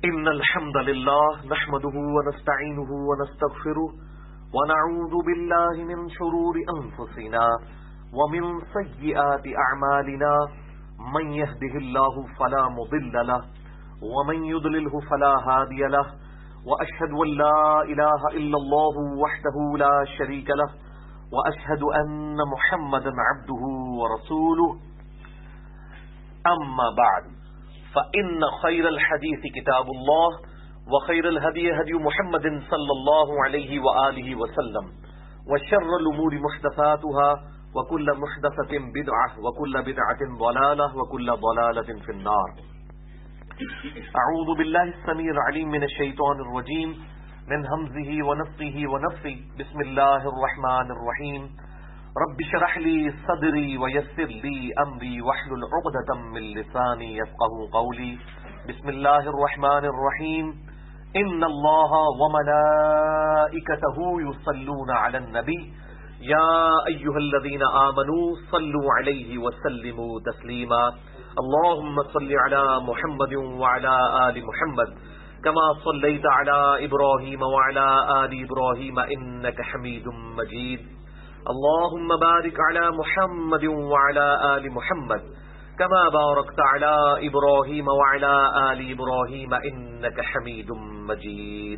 إن الحمد لله نحمده ونستعينه ونستغفره ونعوذ بالله من شرور أنفسنا ومن سيئات أعمالنا من يهده الله فلا مضل له ومن يضلله فلا هادي له وأشهد أن لا إله إلا الله وحده لا شريك له وأشهد أن محمدا عبده ورسوله أما بعد فإن خير الحديث كتاب الله وخير الهدي هدي محمد صلى الله عليه وآله وسلم وشر الأمور محدثاتها وكل محدثة بدعة وكل بدعة ضلالة وكل ضلالة في النار. أعوذ بالله السميع العليم من الشيطان الرجيم من همزه ونفخه ونفثه. بسم الله الرحمن الرحيم. رب اشرح لي صدري ويسر لي امري واحلل عقدة من لساني يفقهوا قولي. بسم الله الرحمن الرحيم. ان الله وملائكته يصلون على النبي يا ايها الذين آمنوا صلوا عليه وسلموا تسليما. اللهم صل على محمد وعلى آل محمد كما صليت على إبراهيم وعلى آل إبراهيم إنك حميد مجيد. اللهم بارك على محمد وعلى آل محمد كما باركت على إبراهيم وعلى آل إبراهيم إنك حميد مجيد.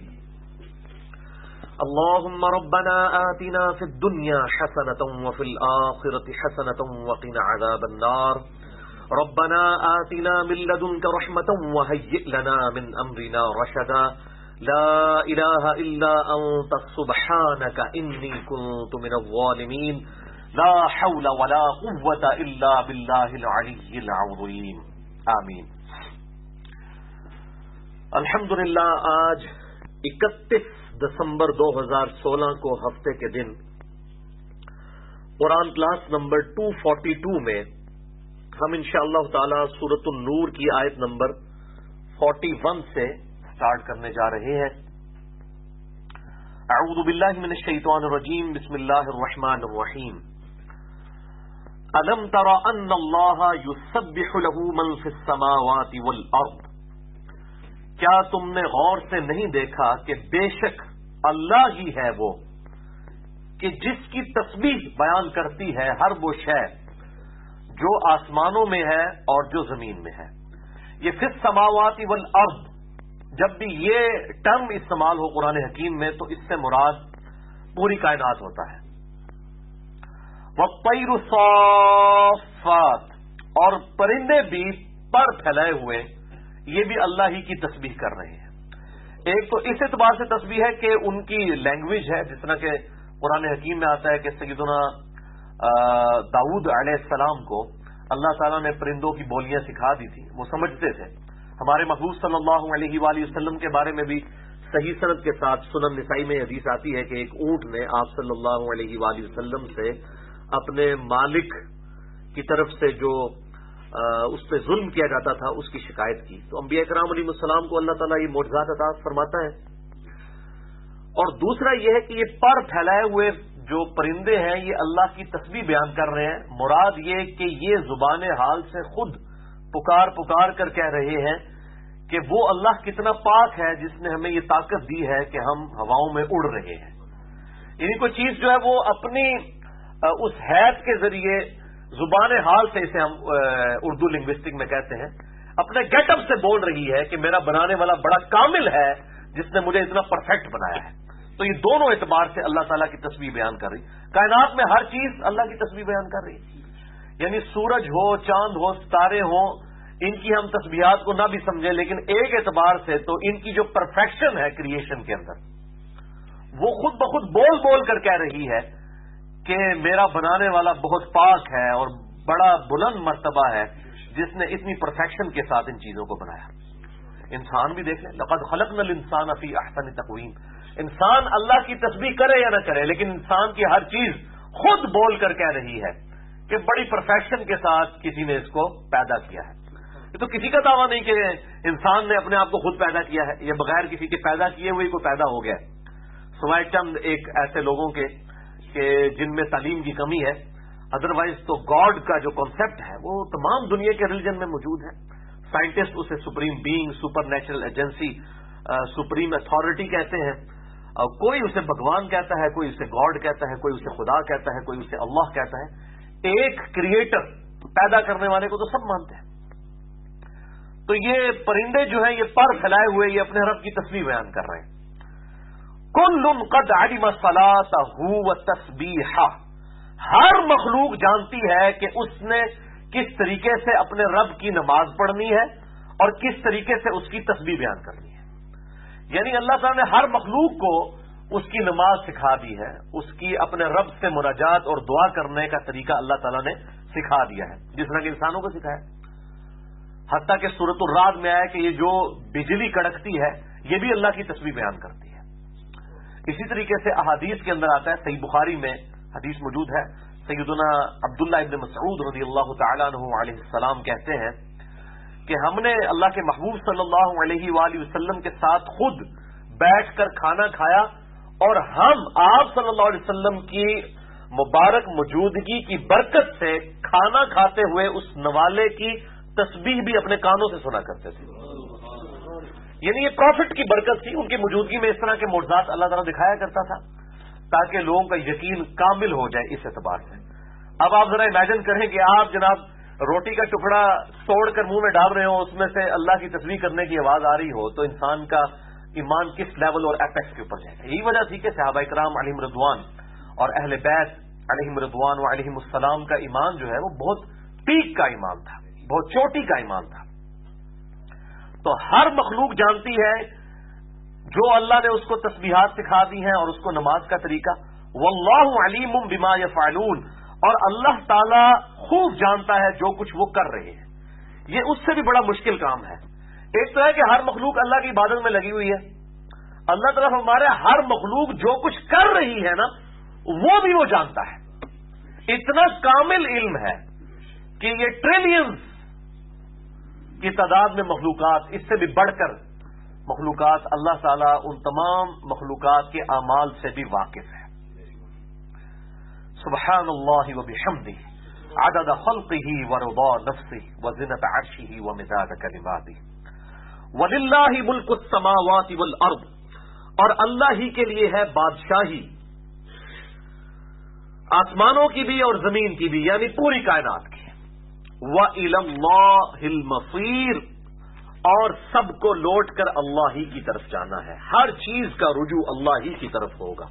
اللهم ربنا آتنا في الدنيا حسنة وفي الآخرة حسنة وقنا عذاب النار. ربنا آتنا من لدنك رحمة وهيئ لنا من أمرنا رشدا. لا إله إلا أنت سبحانك إني كنت من الظالمين. لا حول ولا قوة إلا بالله العلي العظيم. آمین. الحمدللہ آج 31 دسمبر 2016 کو ہفتے کے دن قرآن کلاس نمبر 242 میں ہم انشاءاللہ تعالی سورۃ النور کی آیت نمبر 41 سے سٹارٹ کرنے جا رہے ہیں. اعوذ باللہ من الشیطان الرجیم. بسم اللہ الرحمن الرحیم. الم تر ان اللہ یسبح له من فی السماوات والارض. کیا تم نے غور سے نہیں دیکھا کہ بے شک اللہ ہی ہے وہ کہ جس کی تسبیح بیان کرتی ہے ہر وہ شے جو آسمانوں میں ہے اور جو زمین میں ہے. یہ فی السماوات والارض جب بھی یہ ٹرم استعمال ہو قرآن حکیم میں تو اس سے مراد پوری کائنات ہوتا ہے. وَالطَّيْرُ صَافَّاتٍ. اور پرندے بھی پر پھیلائے ہوئے یہ بھی اللہ ہی کی تسبیح کر رہے ہیں. ایک تو اس اعتبار سے تسبیح ہے کہ ان کی لینگویج ہے، جس طرح کہ قرآن حکیم میں آتا ہے کہ سیدنا داؤد علیہ السلام کو اللہ تعالیٰ نے پرندوں کی بولیاں سکھا دی تھی، وہ سمجھتے تھے. ہمارے محبوب صلی اللہ علیہ وآلہ وسلم کے بارے میں بھی صحیح سند کے ساتھ سنن نسائی میں حدیث آتی ہے کہ ایک اونٹ نے آپ صلی اللہ علیہ وآلہ وسلم سے اپنے مالک کی طرف سے جو اس پہ ظلم کیا جاتا تھا اس کی شکایت کی. تو انبیاء کرام علیہ السلام کو اللہ تعالیٰ یہ معجزات عطا فرماتا ہے. اور دوسرا یہ ہے کہ یہ پر پھیلائے ہوئے جو پرندے ہیں یہ اللہ کی تسبیح بیان کر رہے ہیں. مراد یہ کہ یہ زبان حال سے خود پکار پکار کر کہہ رہے ہیں کہ وہ اللہ کتنا پاک ہے جس نے ہمیں یہ طاقت دی ہے کہ ہم ہواؤں میں اڑ رہے ہیں. یعنی کوئی چیز جو ہے وہ اپنی اس حیث کے ذریعے زبان حال سے، اسے ہم اردو لنگوسٹک میں کہتے ہیں، اپنے گیٹ اپ سے بول رہی ہے کہ میرا بنانے والا بڑا کامل ہے جس نے مجھے اتنا پرفیکٹ بنایا ہے. تو یہ دونوں اعتبار سے اللہ تعالیٰ کی تسبیح بیان کر رہی. کائنات میں ہر چیز اللہ کی تسبیح بیان کر رہی. یعنی سورج ہو، چاند ہو، ستارے ہوں، ان کی ہم تسبیحات کو نہ بھی سمجھیں، لیکن ایک اعتبار سے تو ان کی جو پرفیکشن ہے کریشن کے اندر وہ خود بخود بول بول کر کہہ رہی ہے کہ میرا بنانے والا بہت پاک ہے اور بڑا بلند مرتبہ ہے جس نے اتنی پرفیکشن کے ساتھ ان چیزوں کو بنایا. انسان بھی دیکھ لیں، لقد خلقنا الانسان فی احسن تقویم. انسان اللہ کی تسبیح کرے یا نہ کرے لیکن انسان کی ہر چیز خود بول کر کہہ رہی ہے کہ بڑی پرفیکشن کے ساتھ کسی نے اس کو پیدا کیا ہے. یہ تو کسی کا دعویٰ نہیں کہ انسان نے اپنے آپ کو خود پیدا کیا ہے، یہ بغیر کسی کے پیدا کیے ہوئے کو پیدا ہو گیا ہے. سوائے چند ایک ایسے لوگوں کے کہ جن میں تعلیم کی کمی ہے، ادروائز تو گاڈ کا جو کانسیپٹ ہے وہ تمام دنیا کے ریلیجن میں موجود ہے. साइंटिस्ट उसे supreme being, supernatural agency, supreme authority कहते हैं, कोई उसे भगवान कहता है, कोई उसे गॉड कहता है, कोई उसे खुदा कहता है, कोई उसे अल्लाह कहता है। एक क्रिएटर, पैदा करने वाले को तो सब मानते हैं। तो ये परिंदे जो हैं ये पर फैलाए हुए ये अपने रब की तस्बीह बयान कर रहे हैं। कुल्लुन कद अलिम सलातहु व तस्बीहा, हर मखलूक जानती है कि उसने किस तरीके से अपने रब की नमाज पढ़नी है और किस तरीके से उसकी तस्बीह बयान करनी है। यानी अल्लाह ताला ने हर मखलूक को उसकी नमाज सिखा दी है, उसकी अपने रब से मुनाजात और दुआ करने का तरीका अल्लाह ताला ने सिखा दिया है, जिस तरह के इंसानों को सिखाया। हत्ता कि सूरतुर राद में आया कि ये जो बिजली कड़कती है ये भी अल्लाह की तस्बीह बयान करती है। इसी तरीके से अहादीस के अंदर आता है, सही बुखारी में हदीस मौजूद है, सैयदना अब्दुल्लाह इब्न मसऊद रज़ियल्लाहु तआला अन्हु अलैहिस्सलाम कहते हैं कि हमने अल्लाह के महबूब सल्लल्लाहु अलैहि वसल्लम के साथ खुद बैठकर खाना खाया और हम आप सल्लल्लाहु अलैहि वसल्लम की मुबारक मौजूदगी की बरकत से खाना खाते हुए उस नवाले की तस्बीह भी अपने कानों से सुना करते थे। यानी ये प्रॉफिट की बरकत थी, उनकी मौजूदगी में इस तरह के मुअज़िज़ात अल्लाह ताला दिखाया करता था ताकि लोगों का यकीन कामिल हो जाए इस एतबार से। अब आप जरा इमेजिन करें कि आप जनाब रोटी का टुकड़ा तोड़कर मुंह में डाल रहे हो, उसमें से अल्लाह की तस्बीह करने की आवाज आ रही हो, तो इंसान का ईमान किस लेवल और एपेक्स के ऊपर जाएगा। यही वजह थी कि सहाबा इकराम अलैहिम रिज़वान और अहले बैत अलैहिम रिज़वान व अलैहिमुस्सलाम का ईमान जो है वो बहुत पीक का ईमान था, बहुत चोटी का ईमान था। तो हर मखलूक जानती है जो अल्लाह ने उसको तस्बीहात सिखा दी हैं और उसको नमाज का तरीका। वल्लाहु अलीमुम बिमा यफ़अलून, और अल्लाह ताला खूब जानता है जो कुछ वो कर रहे हैं। ये उससे भी बड़ा मुश्किल काम है। एक तो है कि हर मखलूक अल्लाह की इबादत में लगी हुई है, अल्लाह ताला हमारे हर मखलूक जो कुछ कर रही है ना वो भी वो जानता है। इतना कामिल इल्म है कि ये ट्रिलियंस की तादाद में मखलूकात, इससे भी बढ़कर मखलूकात, अल्लाह ताला उन तमाम मखलूकात के आमाल से भी वाकिफ है। सुब्हानल्लाहि व बिहम्दिही अदद खल्क़िही व रिदा नफ्सिही व ज़िनत अर्शिही व मिदाद कलिमातिही वलिल्लाहि मुल्कुस समावाति वल अर्द, और अल्लाह ही के लिए है बादशाही आसमानों की भी और जमीन की भी, यानी पूरी कायनात की। व इलल्लाहिल मसीर, और सबको लौट कर अल्लाह ही की तरफ जाना है, हर चीज का रुजू अल्लाह ही की तरफ होगा।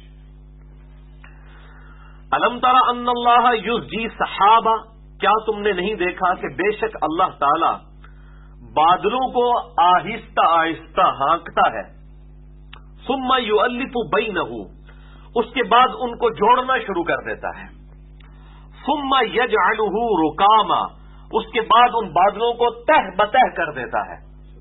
अलम तरा अन्नल्लाह युज़्जी सहाबा, क्या तुमने नहीं देखा कि बेशक अल्लाह ताला बादलों को आहिस्ता आहिस्ता हाँकता है। सुम्मा युअल्लिफु बैनहु, उसके बाद उनको जोड़ना शुरू कर देता है। सुम्मा यजअलुहु रुकामा, उसके बाद उन बादलों को तह बतह कर देता है।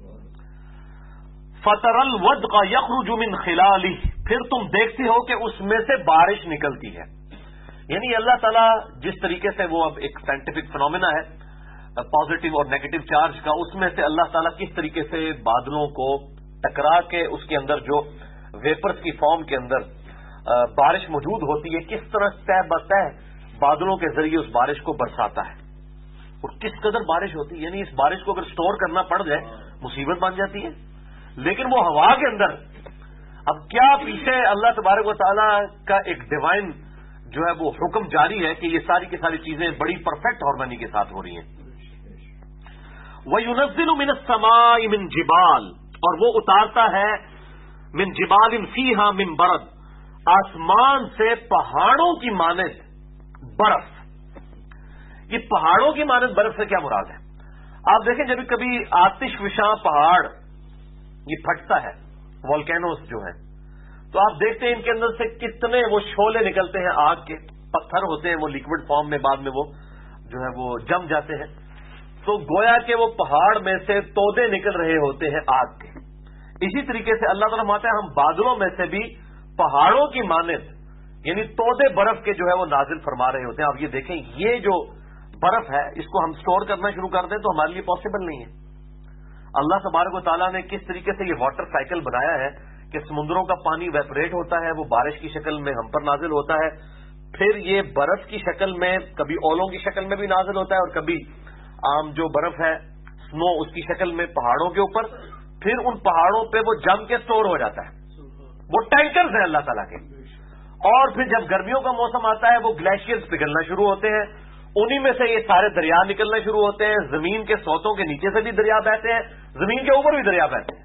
फतरल वदक़ यख़रुजु मिन खिलालिही, फिर तुम देखते हो कि उसमें से बारिश निकलती है। यानी अल्लाह ताला जिस तरीके से, वो अब एक साइंटिफिक फिनोमेना है पॉजिटिव और नेगेटिव चार्ज का, उसमें से अल्लाह ताला किस तरीके से बादलों को टकरा के उसके अंदर जो वेपर्स की फॉर्म के अंदर बारिश मौजूद होती है, किस तरह तह बतह बादलों के जरिए उस बारिश को बरसाता है, और किस कदर बारिश होती है। यानी इस बारिश को अगर स्टोर करना पड़ जाए मुसीबत बन जाती है, लेकिन वो हवा के अंदर, अब क्या पीछे अल्लाह तबारक व तआला का एक डिवाइन जो है वो हुक्म जारी है कि ये सारी की सारी चीजें बड़ी परफेक्ट हार्मनी के साथ हो रही हैं। वयुनज़्ज़िलु मिनस समाई मिन जिबाल, और वो उतारता है मिन जिबालिन फीहा मिन बरद, आसमान से पहाड़ों की मानद बर्फ। ये पहाड़ों की मानद बर्फ से क्या मुराद है? आप देखें जब कभी आतिशफिशा पहाड़ ये फटता है, वोल्केनोस जो है, तो आप देखते हैं इनके अंदर से कितने वो शोले निकलते हैं आग के, पत्थर होते हैं वो लिक्विड फॉर्म में, बाद में वो जो है वो जम जाते हैं। तो गोया के वो पहाड़ में से तोदे निकल रहे होते हैं आग के। इसी तरीके से अल्लाह ताला मानता है हम बादलों में से भी पहाड़ों की मानद यानी तोदे बर्फ के जो है वो नाजिल फरमा रहे होते हैं। आप ये देखें, ये जो बर्फ है इसको हम स्टोर करना शुरू कर दें तो हमारे लिए पॉसिबल नहीं है। अल्लाह तबारक व तआला ने किस तरीके से ये वाटर साइकिल बनाया है कि समुद्रों का पानी वेपरेट होता है, वो बारिश की शक्ल में हम पर नाजिल होता है, फिर ये बर्फ की शक्ल में, कभी ओलों की शक्ल में भी नाजिल होता है, और कभी आम जो बर्फ है स्नो उसकी शक्ल में पहाड़ों के ऊपर, फिर उन पहाड़ों पे वो जम के स्टोर हो जाता है। वो टैंकर्स हैं अल्लाह ताला के। और फिर जब गर्मियों का मौसम आता है वो ग्लेशियर्स पिघलना शुरू होते हैं, उन्हीं में से ये सारे दरिया निकलना शुरू होते हैं। जमीन के सोतों के नीचे से भी दरिया बहते हैं, जमीन के ऊपर भी दरिया बहते हैं,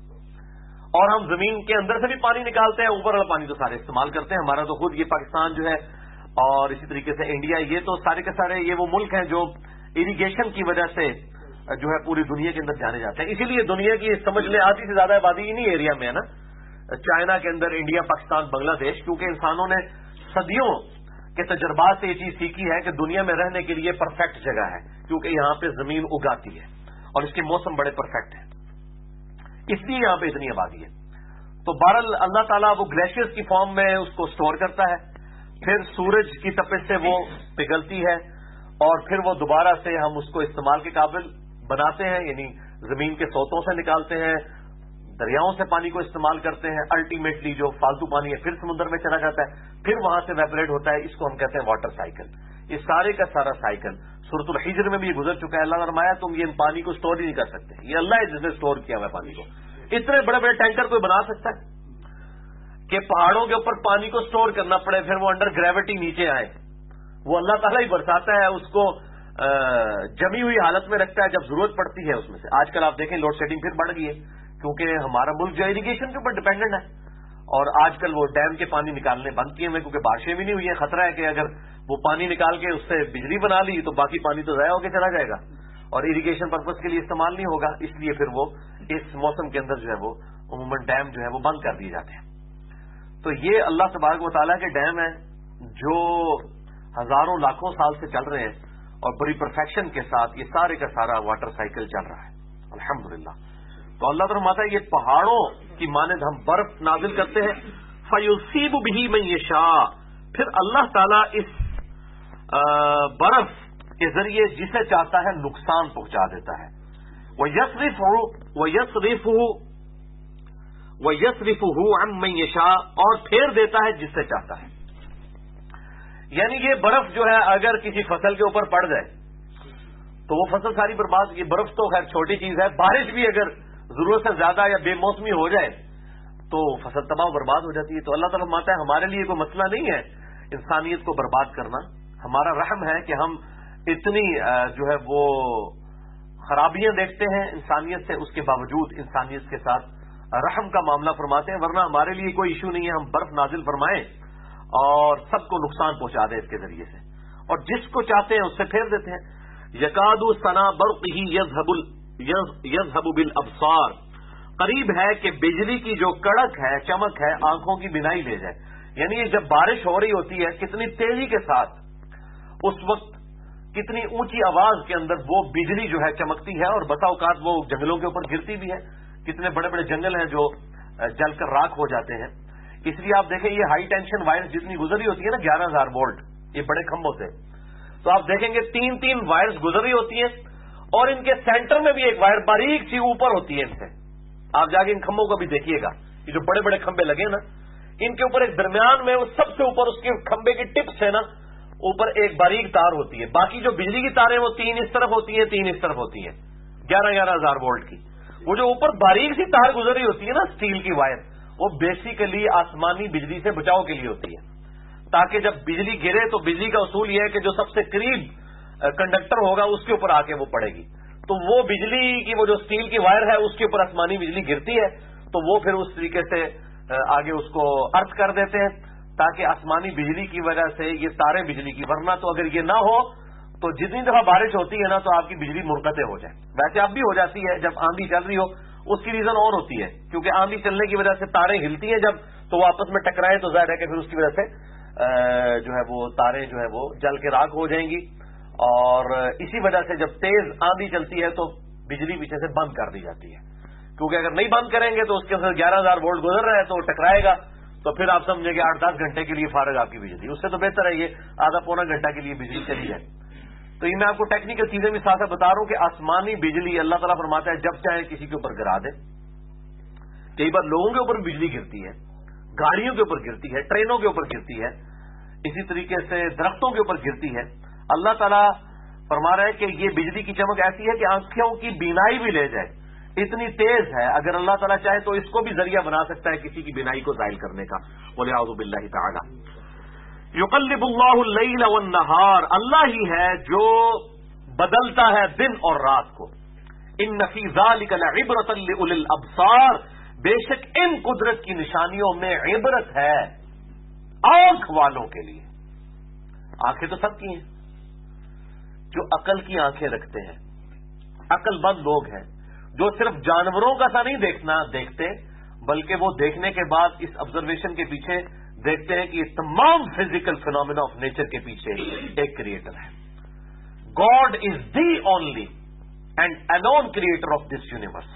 और हम जमीन के अंदर से भी पानी निकालते हैं। ऊपर वाला पानी तो सारे इस्तेमाल करते हैं। हमारा तो खुद ये पाकिस्तान जो है और इसी तरीके से इंडिया, ये तो सारे के सारे ये वो मुल्क हैं जो इरिगेशन की वजह से जो है पूरी दुनिया के अंदर जाने जाते हैं। इसीलिए दुनिया की समझ लें आधी से ज्यादा आबादी इन्हीं एरिया में है ना, चाइना के अंदर, इंडिया, पाकिस्तान, बांग्लादेश, क्योंकि इंसानों ने सदियों के तजर्बात से ये चीज सीखी है कि दुनिया में रहने के लिए परफेक्ट जगह है, क्योंकि यहां पे जमीन उगाती है और इसके मौसम बड़े परफेक्ट हैं, इसलिए यहां पे इतनी आबादी है। तो बहरहाल अल्लाह ताला वो ग्लेशियर्स की फॉर्म में उसको स्टोर करता है, फिर सूरज की तपिश से वो पिघलती है और फिर वो दोबारा से हम उसको इस्तेमाल के काबिल बनाते हैं, यानी जमीन के सोतों से निकालते हैं, दरियाओं से पानी को इस्तेमाल करते हैं। अल्टीमेटली जो फालतू पानी है फिर समुद्र में चला जाता है, फिर वहां से वेपरेट होता है। इसको हम कहते हैं वाटर साइकिल। ये सारे का सारा साइकिल सूरतुल हिज्र में भी ये गुजर चुका है। अल्लाह ने फरमाया तुम ये पानी को स्टोर ही नहीं कर सकते, ये अल्लाह है जिसने स्टोर किया हुआ है पानी को। इतने बड़े बड़े टैंकर कोई बना सकता है कि पहाड़ों के ऊपर पानी को स्टोर करना पड़े, फिर वो अंडर ग्रेविटी नीचे आए? वो अल्लाह ताला ही बरसाता है, उसको जमी हुई हालत में रखता है जब जरूरत पड़ती है उसमें से। आजकल आप देखें लोड शेडिंग फिर बढ़ गई है, क्योंकि हमारा मुल्क जो इरिगेशन के ऊपर डिपेंडेंट है, और आजकल वो डैम के पानी निकालने बंद किए हुए, क्योंकि बारिशें भी नहीं हुई है। खतरा है कि अगर वो पानी निकाल के उससे बिजली बना ली तो बाकी पानी तो ज़ाया होकर चला जाएगा और इरिगेशन पर्पज के लिए इस्तेमाल नहीं होगा। इसलिए फिर वो इस मौसम के अंदर जो है वो उमूमन डैम जो है वो बंद कर दिए जाते हैं। तो ये अल्लाह तबारक व तआला के डैम है जो हजारों लाखों साल से चल रहे हैं और बड़ी परफेक्शन के साथ ये सारे का सारा वाटर साइकिल चल रहा है, अल्हम्दुलिल्लाह। तो अल्लाह फरमाता है ये पहाड़ों की मानद हम बर्फ नाजिल करते हैं, फयुसीबु बिही मन यशा, फिर अल्लाह ताला इस बर्फ के जरिए जिसे चाहता है नुकसान पहुंचा देता है। वयसरिफुहु अम्मन यशा, और फेर देता है जिससे चाहता है। यानी ये बर्फ जो है अगर किसी फसल के ऊपर पड़ जाए तो वो फसल सारी बर्बाद। ये बर्फ तो खैर छोटी चीज है, बारिश भी अगर जरूरत से ज्यादा या बेमौसमी हो जाए तो फसल तबाह बर्बाद हो जाती है। तो अल्लाह ताला फरमाता है हमारे लिए कोई मसला नहीं है इंसानियत को बर्बाद करना, हमारा रहम है कि हम इतनी जो है वो खराबियां देखते हैं इंसानियत से, उसके बावजूद इंसानियत के साथ रहम का मामला फरमाते हैं। वरना हमारे लिए कोई इशू नहीं है, हम बर्फ नाजिल फरमाएं और सबको नुकसान पहुंचा दें इसके जरिए से, और जिसको चाहते हैं उससे फेर देते हैं। यकादु सना बर्क़िही यज़हबु बिल अबसार, करीब है कि बिजली की जो कड़क है, चमक है, आंखों की बिनाई ले जाए। यानी ये जब बारिश हो रही होती है कितनी तेजी के साथ, उस वक्त कितनी ऊंची आवाज के अंदर वो बिजली जो है चमकती है, और बसा औकात वो जंगलों के ऊपर गिरती भी है। कितने बड़े बड़े जंगल हैं जो जलकर राख हो जाते हैं। इसलिए आप देखें ये हाई टेंशन वायर्स जितनी गुजरी होती है ना, 11,000 वोल्ट, ये बड़े खंभों से, तो आप देखेंगे 3-3 वायर्स गुजरी होती हैं, और इनके सेंटर में भी एक वायर बारीक सी ऊपर होती है इनसे। आप जाके इन खंभों को भी देखिएगा, ये जो बड़े बड़े खंभे लगे ना, इनके ऊपर एक दरमियान में सबसे ऊपर उसके खंभे की टिप से ना ऊपर एक बारीक तार होती है। बाकी जो बिजली की तारें वो 3 इस तरफ होती है, 3 इस तरफ होती है, 11,000 वोल्ट की। वो जो ऊपर बारीक सी तार गुजरी होती है ना स्टील की वायर, वो बेसिकली आसमानी बिजली से बचाव के लिए होती है, ताकि जब बिजली गिरे तो बिजली का उसूल यह है कि जो सबसे करीब कंडक्टर होगा उसके ऊपर आके वो पड़ेगी। तो वो बिजली की वो जो स्टील की वायर है उसके ऊपर आसमानी बिजली गिरती है, तो वो फिर उस तरीके से आगे उसको अर्थ कर देते हैं, ताकि आसमानी बिजली की वजह से ये तारें बिजली की, वरना तो अगर ये ना हो तो जितनी दफा बारिश होती है ना तो आपकी बिजली मुनक़ते हो जाए। वैसे अब भी हो जाती है जब आंधी चल रही हो, उसकी रीजन और होती है, क्योंकि आंधी चलने की वजह से तारें हिलती हैं जब, तो वो आपस में टकराए तो जाहिर है कि फिर उसकी वजह से जो है वो तारें जो है वो जल के राख हो जाएंगी, और इसी वजह से जब तेज आंधी चलती है तो बिजली पीछे से बंद कर दी जाती है, क्योंकि अगर नहीं बंद करेंगे तो उसके अंदर 11,000 वोल्ट गुजर रहा है तो टकराएगा, तो फिर आप समझे कि 8-10 घंटे के लिए फारग आपकी बिजली। उससे तो बेहतर है ये आधा-पौना घंटा के लिए बिजली चली जाए। तो ये मैं आपको टेक्निकल चीजें भी साथ साथ बता रहा हूं कि आसमानी बिजली अल्लाह ताला फरमाता है जब चाहे किसी के ऊपर गिरा दे। कई बार लोगों के ऊपर बिजली गिरती है, गाड़ियों के ऊपर गिरती है, ट्रेनों के ऊपर गिरती है, इसी तरीके से दरख्तों के ऊपर गिरती है। अल्लाह ताला فرما رہے ہیں کہ یہ بجلی کی چمک ایسی ہے کہ آنکھوں کی بینائی بھی لے جائے، اتنی تیز ہے، اگر اللہ تعالیٰ چاہے تو اس کو بھی ذریعہ بنا سکتا ہے کسی کی بینائی کو زائل کرنے کا. وَلِعَوْذُ بِاللَّهِ تَعَالَى. يُقَلِّبُ اللَّهُ اللَّيْلَ وَالنَّهَارَ، اللہ ہی ہے جو بدلتا ہے دن اور رات کو. إِنَّ فِي ذَلِكَ لَعِبْرَةً لِأُولِي الْأَبْصَارِ، بے شک ان قدرت کی نشانیوں میں عبرت ہے آنکھ والوں کے لیے. آنکھیں تو سب کی ہیں، جو عقل کی آنکھیں رکھتے ہیں، عقل مند لوگ ہیں، جو صرف جانوروں کا سا نہیں دیکھتے بلکہ وہ دیکھنے کے بعد اس آبزرویشن کے پیچھے دیکھتے ہیں کہ یہ تمام فزیکل فینومینا آف نیچر کے پیچھے ایک کریٹر ہے. God is the only and alone creator of this universe.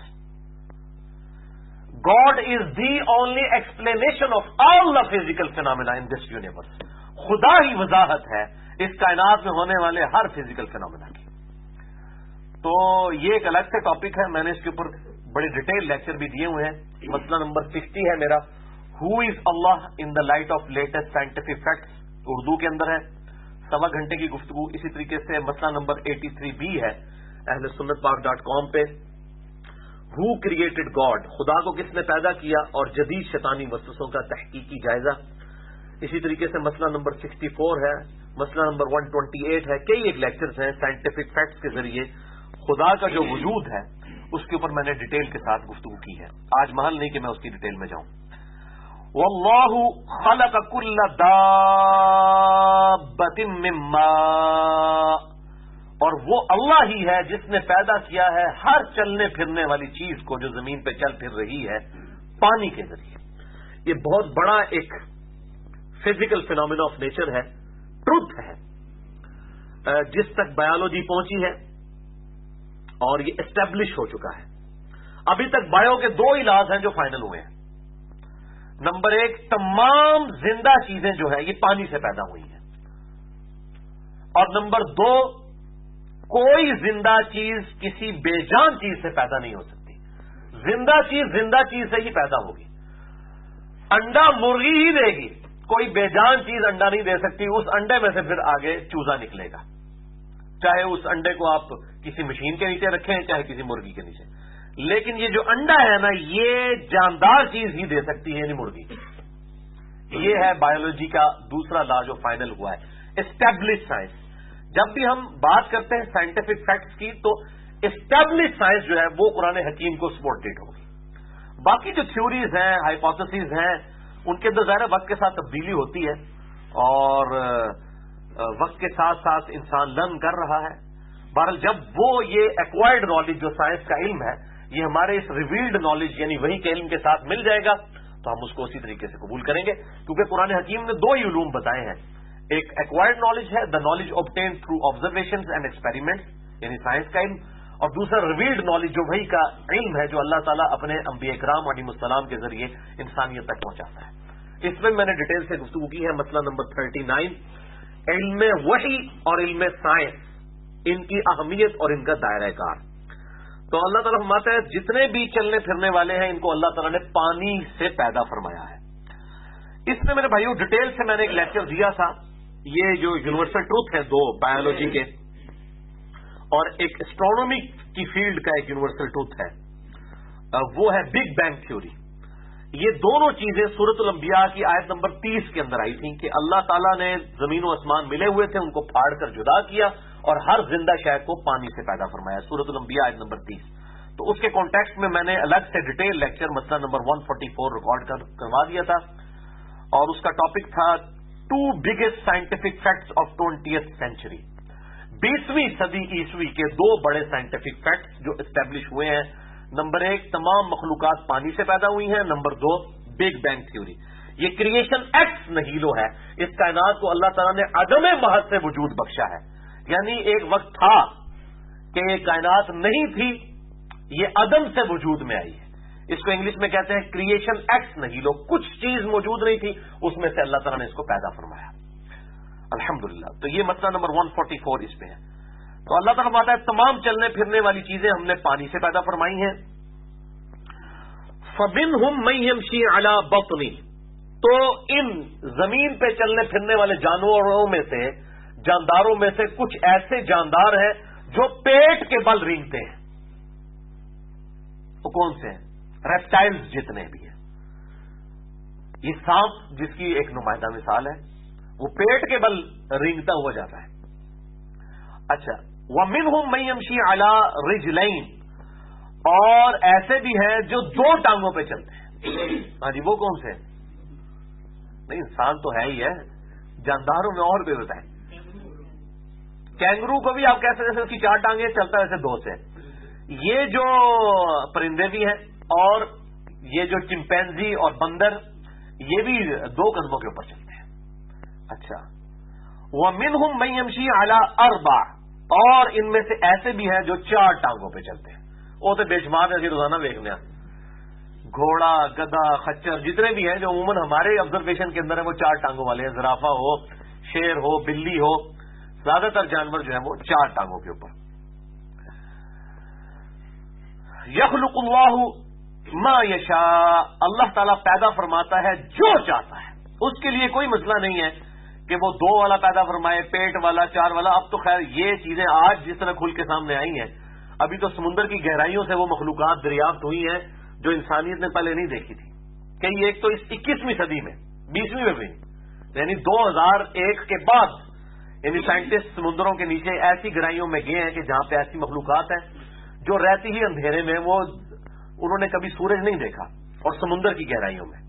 God is the only explanation of all the physical phenomena in this universe. خدا ہی وضاحت ہے اس کائنات میں ہونے والے ہر فزیکل فینومینا کی. تو یہ ایک الگ سے ٹاپک ہے، میں نے اس کے اوپر بڑے ڈیٹیل لیکچر بھی دیے ہوئے ہیں. مسئلہ نمبر 60 ہے میرا، who is Allah in the light of latest scientific facts, Urdu کے اندر ہے، 1.25 گھنٹے کی گفتگو. اسی طریقے سے مسئلہ نمبر 83B ہے اہل سنت پاک.com پہ، ہو کریٹڈ گاڈ، خدا کو کس نے پیدا کیا اور جدید شیطانی وسوسوں کا تحقیقی جائزہ. اسی طریقے سے مسئلہ نمبر 64 ہے، مسئلہ نمبر 128 ہے. کئی ایک لیکچرز ہیں سائنٹیفک فیکٹس کے ذریعے خدا کا جو وجود ہے اس کے اوپر میں نے ڈیٹیل کے ساتھ گفتگو کی ہے. آج محل نہیں کہ میں اس کی ڈیٹیل میں جاؤں. واللہ خلق کل دابۃ من ماء، اور وہ اللہ ہی ہے جس نے پیدا کیا ہے ہر چلنے پھرنے والی چیز کو جو زمین پہ چل پھر رہی ہے پانی کے ذریعے. یہ بہت بڑا ایک فزیکل فینومینا آف نیچر ہے، ٹروتھ ہے جس تک بایولوجی پہنچی ہے اور یہ اسٹیبلش ہو چکا ہے. ابھی تک بایو کے 2 علاج ہیں جو فائنل ہوئے ہیں. نمبر 1، تمام زندہ چیزیں جو ہے یہ پانی سے پیدا ہوئی ہیں، اور نمبر 2، کوئی زندہ چیز کسی بے جان چیز سے پیدا نہیں ہو سکتی. زندہ چیز سے ہی پیدا ہوگی. انڈا مرغی ہی دے گی، کوئی بے جان چیز انڈا نہیں دے سکتی. اس انڈے میں سے پھر آگے چوزا نکلے گا، چاہے اس انڈے کو آپ کسی مشین کے نیچے رکھیں چاہے کسی مرغی کے نیچے. لیکن یہ جو انڈا ہے نا، یہ جاندار چیز ہی دے سکتی ہے، یعنی مرغی. یہ ہے بایولوجی کا دوسرا لا جو فائنل ہوا ہے، اسٹیبلش سائنس. جب بھی ہم بات کرتے ہیں سائنٹیفک فیکٹس کی تو اسٹیبلش سائنس جو ہے وہ قرآن حکیم کو سپورٹڈ ہوگی. باقی جو تھیوریز ہیں، ہائپوتھیسز ہیں، ان کے اندر ظاہر وقت کے ساتھ تبدیلی ہوتی ہے اور وقت کے ساتھ ساتھ انسان لرن کر رہا ہے. بہرحال جب وہ یہ ایکوائرڈ نالج جو سائنس کا علم ہے یہ ہمارے اس ریویلڈ نالج یعنی وہی کے علم کے ساتھ مل جائے گا تو ہم اس کو اسی طریقے سے قبول کریں گے، کیونکہ قرآن حکیم نے 2 ہی علوم بتائے ہیں. ایک ایکوائرڈ نالج ہے، the knowledge obtained through observations and experiments, یعنی سائنس کا علم، اور دوسرا ریویلڈ نالج جو وہی کا علم ہے جو اللہ تعالیٰ اپنے انبیاء کرام علیہم السلام کے ذریعے انسانیت تک پہنچاتا ہے. اس میں نے ڈیٹیل سے گفتگو کی ہے. مسئلہ نمبر 39، علم وحی اور علم سائنس، ان کی اہمیت اور ان کا دائرہ کار. تو اللہ تعالیٰ فرماتا ہے جتنے بھی چلنے پھرنے والے ہیں ان کو اللہ تعالیٰ نے پانی سے پیدا فرمایا ہے. اس میں میرے بھائیوں ڈیٹیل سے میں نے ایک لیکچر دیا تھا. یہ جو یونیورسل ٹروتھ ہے 2 بایولوجی کے اور ایک اسٹرانومی کی فیلڈ کا ایک یونیورسل ٹروتھ ہے، وہ ہے بگ بینگ تھیوری. یہ دونوں چیزیں سورۃ الانبیاء کی آیت نمبر 30 کے اندر آئی تھیں کہ اللہ تعالیٰ نے زمین و آسمان ملے ہوئے تھے، ان کو پھاڑ کر جدا کیا اور ہر زندہ شے کو پانی سے پیدا فرمایا. سورۃ الانبیاء آیت نمبر 30. تو اس کے کانٹیکسٹ میں نے الگ سے ڈیٹیل لیکچر مسئلہ نمبر 144 ریکارڈ کروا دیا تھا اور اس کا ٹاپک تھا 2 biggest scientific facts of 20th century. 20ویں صدی عیسوی کے 2 بڑے سائنٹیفک فیکٹس جو اسٹیبلش ہوئے ہیں. نمبر 1، تمام مخلوقات پانی سے پیدا ہوئی ہیں. Number 2، big bang theory. یہ کریشن ایکس نہیلو ہے. اس کائنات کو اللہ تعالیٰ نے عدم محض سے وجود بخشا ہے. یعنی ایک وقت تھا کہ یہ کائنات نہیں تھی، یہ عدم سے وجود میں آئی ہے. اس کو انگلش میں کہتے ہیں کریشن ایکس نہیلو. کچھ چیز موجود نہیں تھی، اس میں سے اللہ تعالیٰ نے اس کو پیدا فرمایا. الحمدللہ. تو یہ مسئلہ نمبر 144 اس پہ ہے. تو اللہ تعالیٰ فرماتا ہے تمام چلنے پھرنے والی چیزیں ہم نے پانی سے پیدا فرمائی ہیں. فَمِنْهُمْ مَن يَمْشِي عَلَى بَطْنِهِ، تو ان زمین پہ چلنے پھرنے والے جانوروں میں سے جانداروں میں سے کچھ ایسے جاندار ہیں جو پیٹ کے بل رینگتے ہیں. وہ کون سے ہیں؟ ریپٹائلز جتنے بھی ہیں. یہ سانپ جس کی ایک نمائندہ مثال ہے، وہ پیٹ کے بل رینگتا ہوا جاتا ہے. اچھا، وَمِنْهُمْ مَن يَمْشِي عَلَى رِجْلَيْنِ، اور ایسے بھی ہیں جو 2 ٹانگوں پہ چلتے ہیں. ہاں جی، وہ کون سے ہیں؟ نہیں، انسان تو ہے ہی ہے، جانداروں میں اور بھی ہوتا ہے. کینگرو کو بھی آپ کہہ سکتے ہیں اس کی 4 ٹانگیں، چلتا ہے ایسے 2 سے. یہ جو پرندے بھی ہیں اور یہ جو چمپینزی اور بندر، یہ بھی 2 قدموں کے اوپر چلتے ہیں. اچھا، وَمِنْهُمْ مَن يَمْشِي عَلَى 4، اور ان میں سے ایسے بھی ہیں جو 4 ٹانگوں پہ چلتے ہیں. وہ تو بے شمار ہے، روزانہ دیکھنے ہیں. گھوڑا، گدھا، خچر جتنے بھی ہیں جو عموماً ہمارے آبزرویشن کے اندر ہیں، وہ 4 ٹانگوں والے ہیں. زرافہ ہو، شیر ہو، بلی ہو، زیادہ تر جانور جو ہیں وہ 4 ٹانگوں کے اوپر. یخلق اللہ ما یشاء، اللہ تعالیٰ پیدا فرماتا ہے جو چاہتا ہے. اس کے لیے کوئی مسئلہ نہیں ہے کہ وہ 2 والا پیدا فرمائے، پیٹ والا، 4 والا. اب تو خیر یہ چیزیں آج جس طرح کھل کے سامنے آئی ہیں، ابھی تو سمندر کی گہرائیوں سے وہ مخلوقات دریافت ہوئی ہیں جو انسانیت نے پہلے نہیں دیکھی تھی. کہ ایک تو اس 21ویں صدی میں، 20ویں میں بھی، یعنی 2001 کے بعد، یعنی سائنٹسٹ سمندروں کے نیچے ایسی گہرائیوں میں گئے ہیں کہ جہاں پہ ایسی مخلوقات ہیں جو رہتی ہی اندھیرے میں، وہ انہوں نے کبھی سورج نہیں دیکھا. اور سمندر کی گہرائیوں میں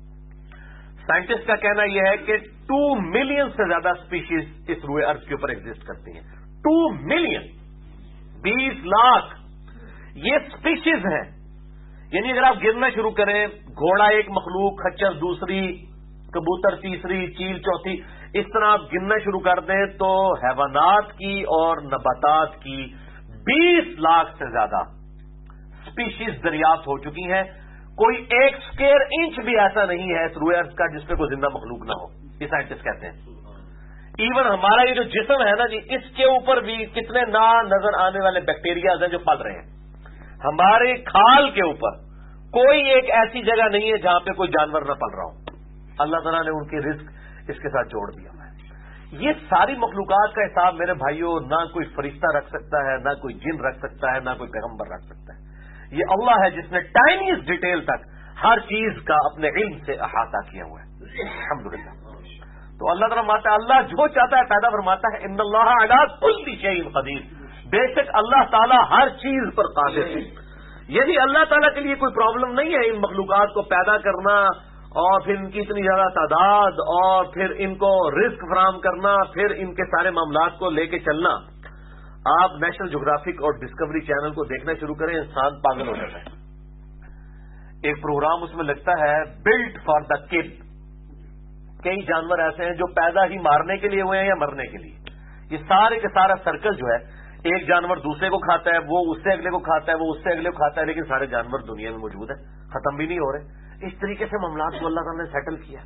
سائنٹسٹ کا کہنا یہ ہے کہ 2 ملین سے زیادہ اسپیشیز اس روئے ارض کے اوپر ایگزسٹ کرتی ہیں. 2 ملین، 20 لاکھ یہ اسپیشیز ہیں. یعنی اگر آپ گننا شروع کریں، گھوڑا ایک مخلوق، خچر دوسری، کبوتر تیسری، چیل چوتھی، اس طرح آپ گننا شروع کر دیں تو حیوانات کی اور نباتات کی 20 لاکھ سے زیادہ اسپیشیز دریافت ہو چکی ہیں. کوئی 1 اسکوائر انچ بھی ایسا نہیں ہے اس روئے ارض کا جس پہ کوئی زندہ مخلوق نہ ہو. یہ سائنٹسٹ کہتے ہیں. ایون ہمارا یہ جو جسم ہے نا جی، اس کے اوپر بھی کتنے نا نظر آنے والے بیکٹیریاز ہیں جو پل رہے ہیں. ہمارے کھال کے اوپر کوئی ایک ایسی جگہ نہیں ہے جہاں پہ کوئی جانور نہ پل رہا ہو. اللہ تعالیٰ نے ان کی رزق اس کے ساتھ جوڑ دیا ہے. یہ ساری مخلوقات کا حساب میرے بھائیوں نہ کوئی فرشتہ رکھ سکتا ہے، نہ کوئی جن رکھ سکتا ہے، نہ کوئی پیغمبر رکھ سکتا ہے. یہ اللہ ہے جس نے ٹائنیسٹ ڈیٹیل تک ہر چیز کا اپنے علم سے احاطہ کیا ہوا ہے. الحمدللہ. تو اللہ تعالیٰ ماتا ہے، اللہ جو چاہتا ہے پیدا فرماتا ہے. ان اللہ علی کل شیء قدیر، بے شک اللہ تعالیٰ ہر چیز پر قادر ہے. یعنی اللہ تعالیٰ کے لیے کوئی پرابلم نہیں ہے ان مخلوقات کو پیدا کرنا اور پھر ان کی اتنی زیادہ تعداد اور پھر ان کو رزق فراہم کرنا، پھر ان کے سارے معاملات کو لے کے چلنا. آپ نیشنل جغرافک اور ڈسکوری چینل کو دیکھنا شروع کریں، انسان پاگل ہو جاتا ہے. ایک پروگرام اس میں لگتا ہے بلٹ فار دا کل. کئی جانور ایسے ہیں جو پیدا ہی مارنے کے لیے ہوئے ہیں یا مرنے کے لیے. یہ سارے کا سارا سرکل جو ہے، ایک جانور دوسرے کو کھاتا ہے، وہ اس سے اگلے کو کھاتا ہے، وہ اس سے اگلے کو کھاتا ہے، لیکن سارے جانور دنیا میں موجود ہیں، ختم بھی نہیں ہو رہے. اس طریقے سے معاملات کو اللہ تعالیٰ نے سیٹل کیا.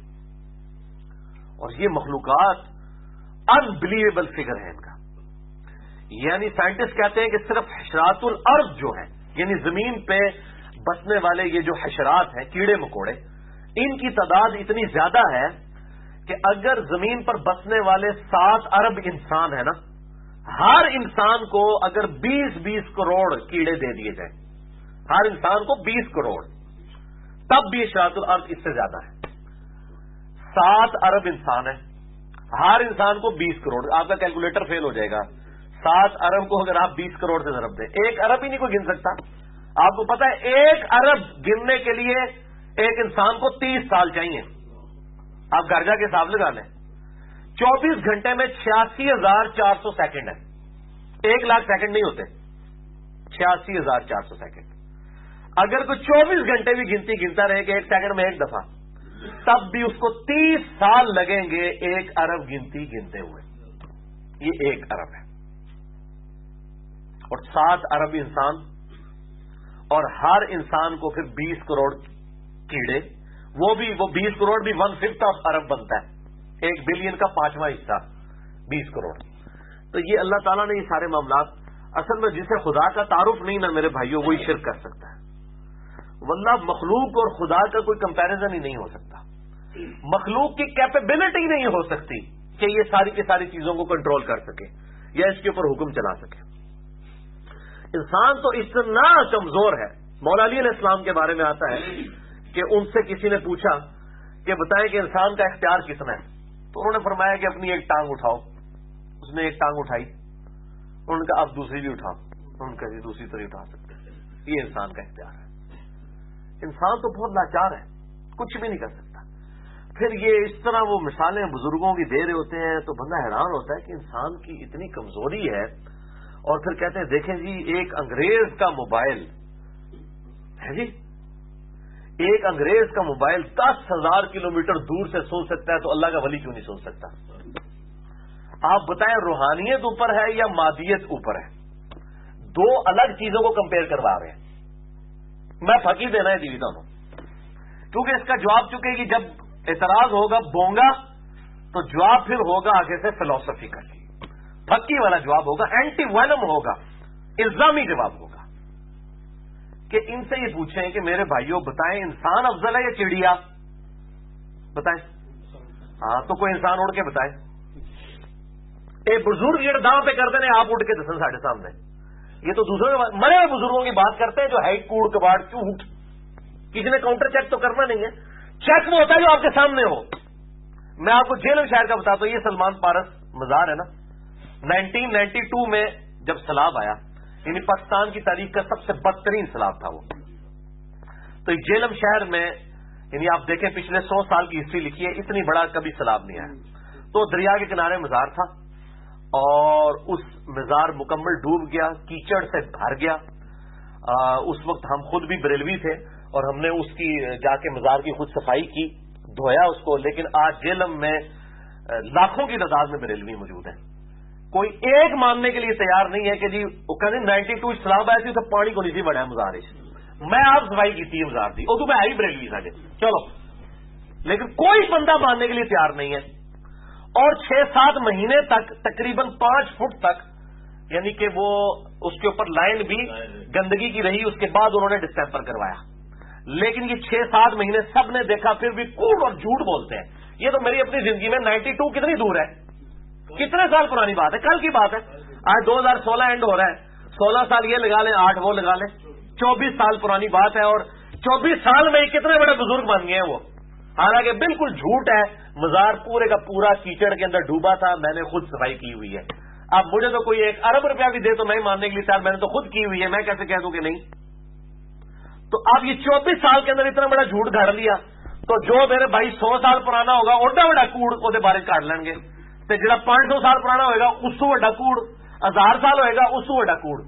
اور یہ مخلوقات انبلیویبل فگر ہے ان کا. یعنی سائنٹسٹ کہتے ہیں کہ صرف حشرات الارض جو ہیں، یعنی زمین پہ بسنے والے یہ جو حشرات ہیں، کیڑے مکوڑے، ان کی تعداد اتنی زیادہ ہے کہ اگر زمین پر بسنے والے 7 ارب انسان ہیں نا، ہر انسان کو اگر 20 کروڑ کیڑے دے دیے جائیں، ہر انسان کو 20 کروڑ، تب بھی حشرات الارض اس سے زیادہ ہے. 7 ارب انسان ہیں، ہر انسان کو 20 کروڑ. آپ کا کیلکولیٹر فیل ہو جائے گا. 7 ارب کو اگر آپ 20 کروڑ سے ضرب دیں، 1 ارب ہی نہیں کوئی گن سکتا. آپ کو پتا ہے 1 ارب گننے کے لیے ایک انسان کو 30 سال چاہیے. آپ گھر جا کے حساب لگا لیں. 24 گھنٹے میں 86,400 سیکنڈ ہے. 1 لاکھ سیکنڈ نہیں ہوتے، 86,400 سیکنڈ. اگر کوئی 24 گھنٹے بھی گنتی گنتا رہے کہ 1 سیکنڈ میں 1 دفعہ، تب بھی اس کو 30 سال لگیں گے 1 ارب گنتی گنتے ہوئے. یہ 1 ارب ہے. اور 7 ارب انسان، اور ہر انسان کو پھر 20 کروڑ کیڑے. وہ 20 کروڑ بھی 1/5 آف ارب بنتا ہے. 1 بلین کا 5واں حصہ 20 کروڑ. تو یہ اللہ تعالیٰ نے یہ سارے معاملات، اصل میں جسے خدا کا تعارف نہیں نا میرے بھائیوں، وہی شرک کر سکتا ہے. واللہ مخلوق اور خدا کا کوئی کمپیریزن ہی نہیں ہو سکتا. مخلوق کی کیپیبلٹی نہیں ہو سکتی کہ یہ ساری کی ساری چیزوں کو کنٹرول کر سکے یا اس کے اوپر حکم چلا سکے. انسان تو اتنا کمزور ہے. مولا علی علیہ السلام کے بارے میں آتا ہے کہ ان سے کسی نے پوچھا کہ بتائیں کہ انسان کا اختیار کتنا ہے, تو انہوں نے فرمایا کہ اپنی ایک ٹانگ اٹھاؤ. اس نے ایک ٹانگ اٹھائی, انہوں نے کہا آپ دوسری بھی اٹھاؤ, انہوں نے کہا دوسری طرح اٹھا سکتے ہیں. یہ انسان کا اختیار ہے. انسان تو بہت لاچار ہے, کچھ بھی نہیں کر سکتا. پھر یہ اس طرح وہ مثالیں بزرگوں کی دے رہے ہوتے ہیں تو بندہ حیران ہوتا ہے کہ انسان کی اتنی کمزوری ہے. اور پھر کہتے ہیں دیکھیں جی ایک انگریز کا موبائل ہے جی, ایک انگریز کا موبائل 10,000 کلومیٹر دور سے سن سکتا ہے, تو اللہ کا ولی کیوں نہیں سن سکتا؟ آپ بتائیں روحانیت اوپر ہے یا مادیت اوپر ہے؟ دو الگ چیزوں کو کمپیئر کروا رہے ہیں. میں پھکی دینا ہے جیتا ہوں, کیونکہ اس کا جواب چکے کہ جب اعتراض ہوگا بونگا تو جواب پھر ہوگا آگے سے فلسفیکل, پھکی والا جواب ہوگا, اینٹی وینم ہوگا, الزامی جواب ہوگا. کہ ان سے یہ پوچھیں کہ میرے بھائیوں بتائیں انسان افضل ہے یا چڑیا؟ بتائیں. ہاں تو کوئی انسان اڑ کے بتائے. ایک بزرگ یہ دعوی پہ کرتے ہیں آپ اٹھ کے دسن ساڑھے سامنے. یہ تو دوسروں کے مرے ہوئے بزرگوں کی بات کرتے ہیں جو ہے کوڑ کباڑ چوٹ, کسی نے کاؤنٹر چیک تو کرنا نہیں ہے. چیک وہ ہوتا ہے جو آپ کے سامنے ہو. میں آپ کو جیل شہر کا بتاتا ہوں, یہ سلمان پارس مزار ہے نا, 1992 میں جب سیلاب آیا, یعنی پاکستان کی تاریخ کا سب سے بدترین سیلاب تھا وہ, تو جیلم شہر میں یعنی آپ دیکھیں پچھلے 100 سال کی ہسٹری لکھی ہے, اتنی بڑا کبھی سیلاب نہیں آیا. تو دریا کے کنارے مزار تھا اور اس مزار مکمل ڈوب گیا, کیچڑ سے بھر گیا. اس وقت ہم خود بھی بریلوی تھے اور ہم نے اس کی جا کے مزار کی خود صفائی کی, دھویا اس کو. لیکن آج جیلم میں لاکھوں کی تعداد میں بریلوی موجود ہیں. کوئی ایک ماننے کے لیے تیار نہیں ہے کہ جی وہ کہتے 92 سیلاب آئی تھی تو پانی کو نہیں سی بڑھا مزار. میں آپ صفائی کی تھی مزار دی, ادو میں آئی بریلوی ساڈے چلو, لیکن کوئی بندہ ماننے کے لیے تیار نہیں ہے. اور 6-7 مہینے تک تقریباً 5 فٹ تک یعنی کہ وہ اس کے اوپر لائن بھی گندگی کی رہی, اس کے بعد انہوں نے ڈسٹیمپر کروایا. لیکن یہ 6-7 مہینے سب نے دیکھا, پھر بھی کوڑ اور جھوٹ بولتے ہیں. یہ تو میری اپنی زندگی میں 92 کتنی دور ہے, کتنے سال پرانی بات ہے, کل کی بات ہے. آج 2016 اینڈ ہو رہا ہے, 16 سال یہ لگا لیں, 8 وہ لگا لیں, 24 سال پرانی بات ہے. اور 24 سال میں کتنے بڑے بزرگ بن گئے ہیں وہ. حالانکہ بالکل جھوٹ ہے, مزار پورے کا پورا کیچڑ کے اندر ڈوبا تھا, میں نے خود صفائی کی ہوئی ہے. اب مجھے تو کوئی 1 ارب روپیہ بھی دے تو میں ماننے کے لیے تیار, میں نے تو خود کی ہوئی ہے, میں کیسے کہہ دوں کہ نہیں. تو اب یہ 24 سال کے اندر اتنا بڑا جھوٹ گھڑ لیا, تو جو میرے بھائی 100 سال پرانا ہوگا اوڈا بڑا کوڑ وہ بارے کاٹ لیں گے, تو جڑا 500 سال پرانا ہوئے گا اس سے بڑا کوڑ, 1000 سال ہوئے گا اس سے بڑا کوڑ.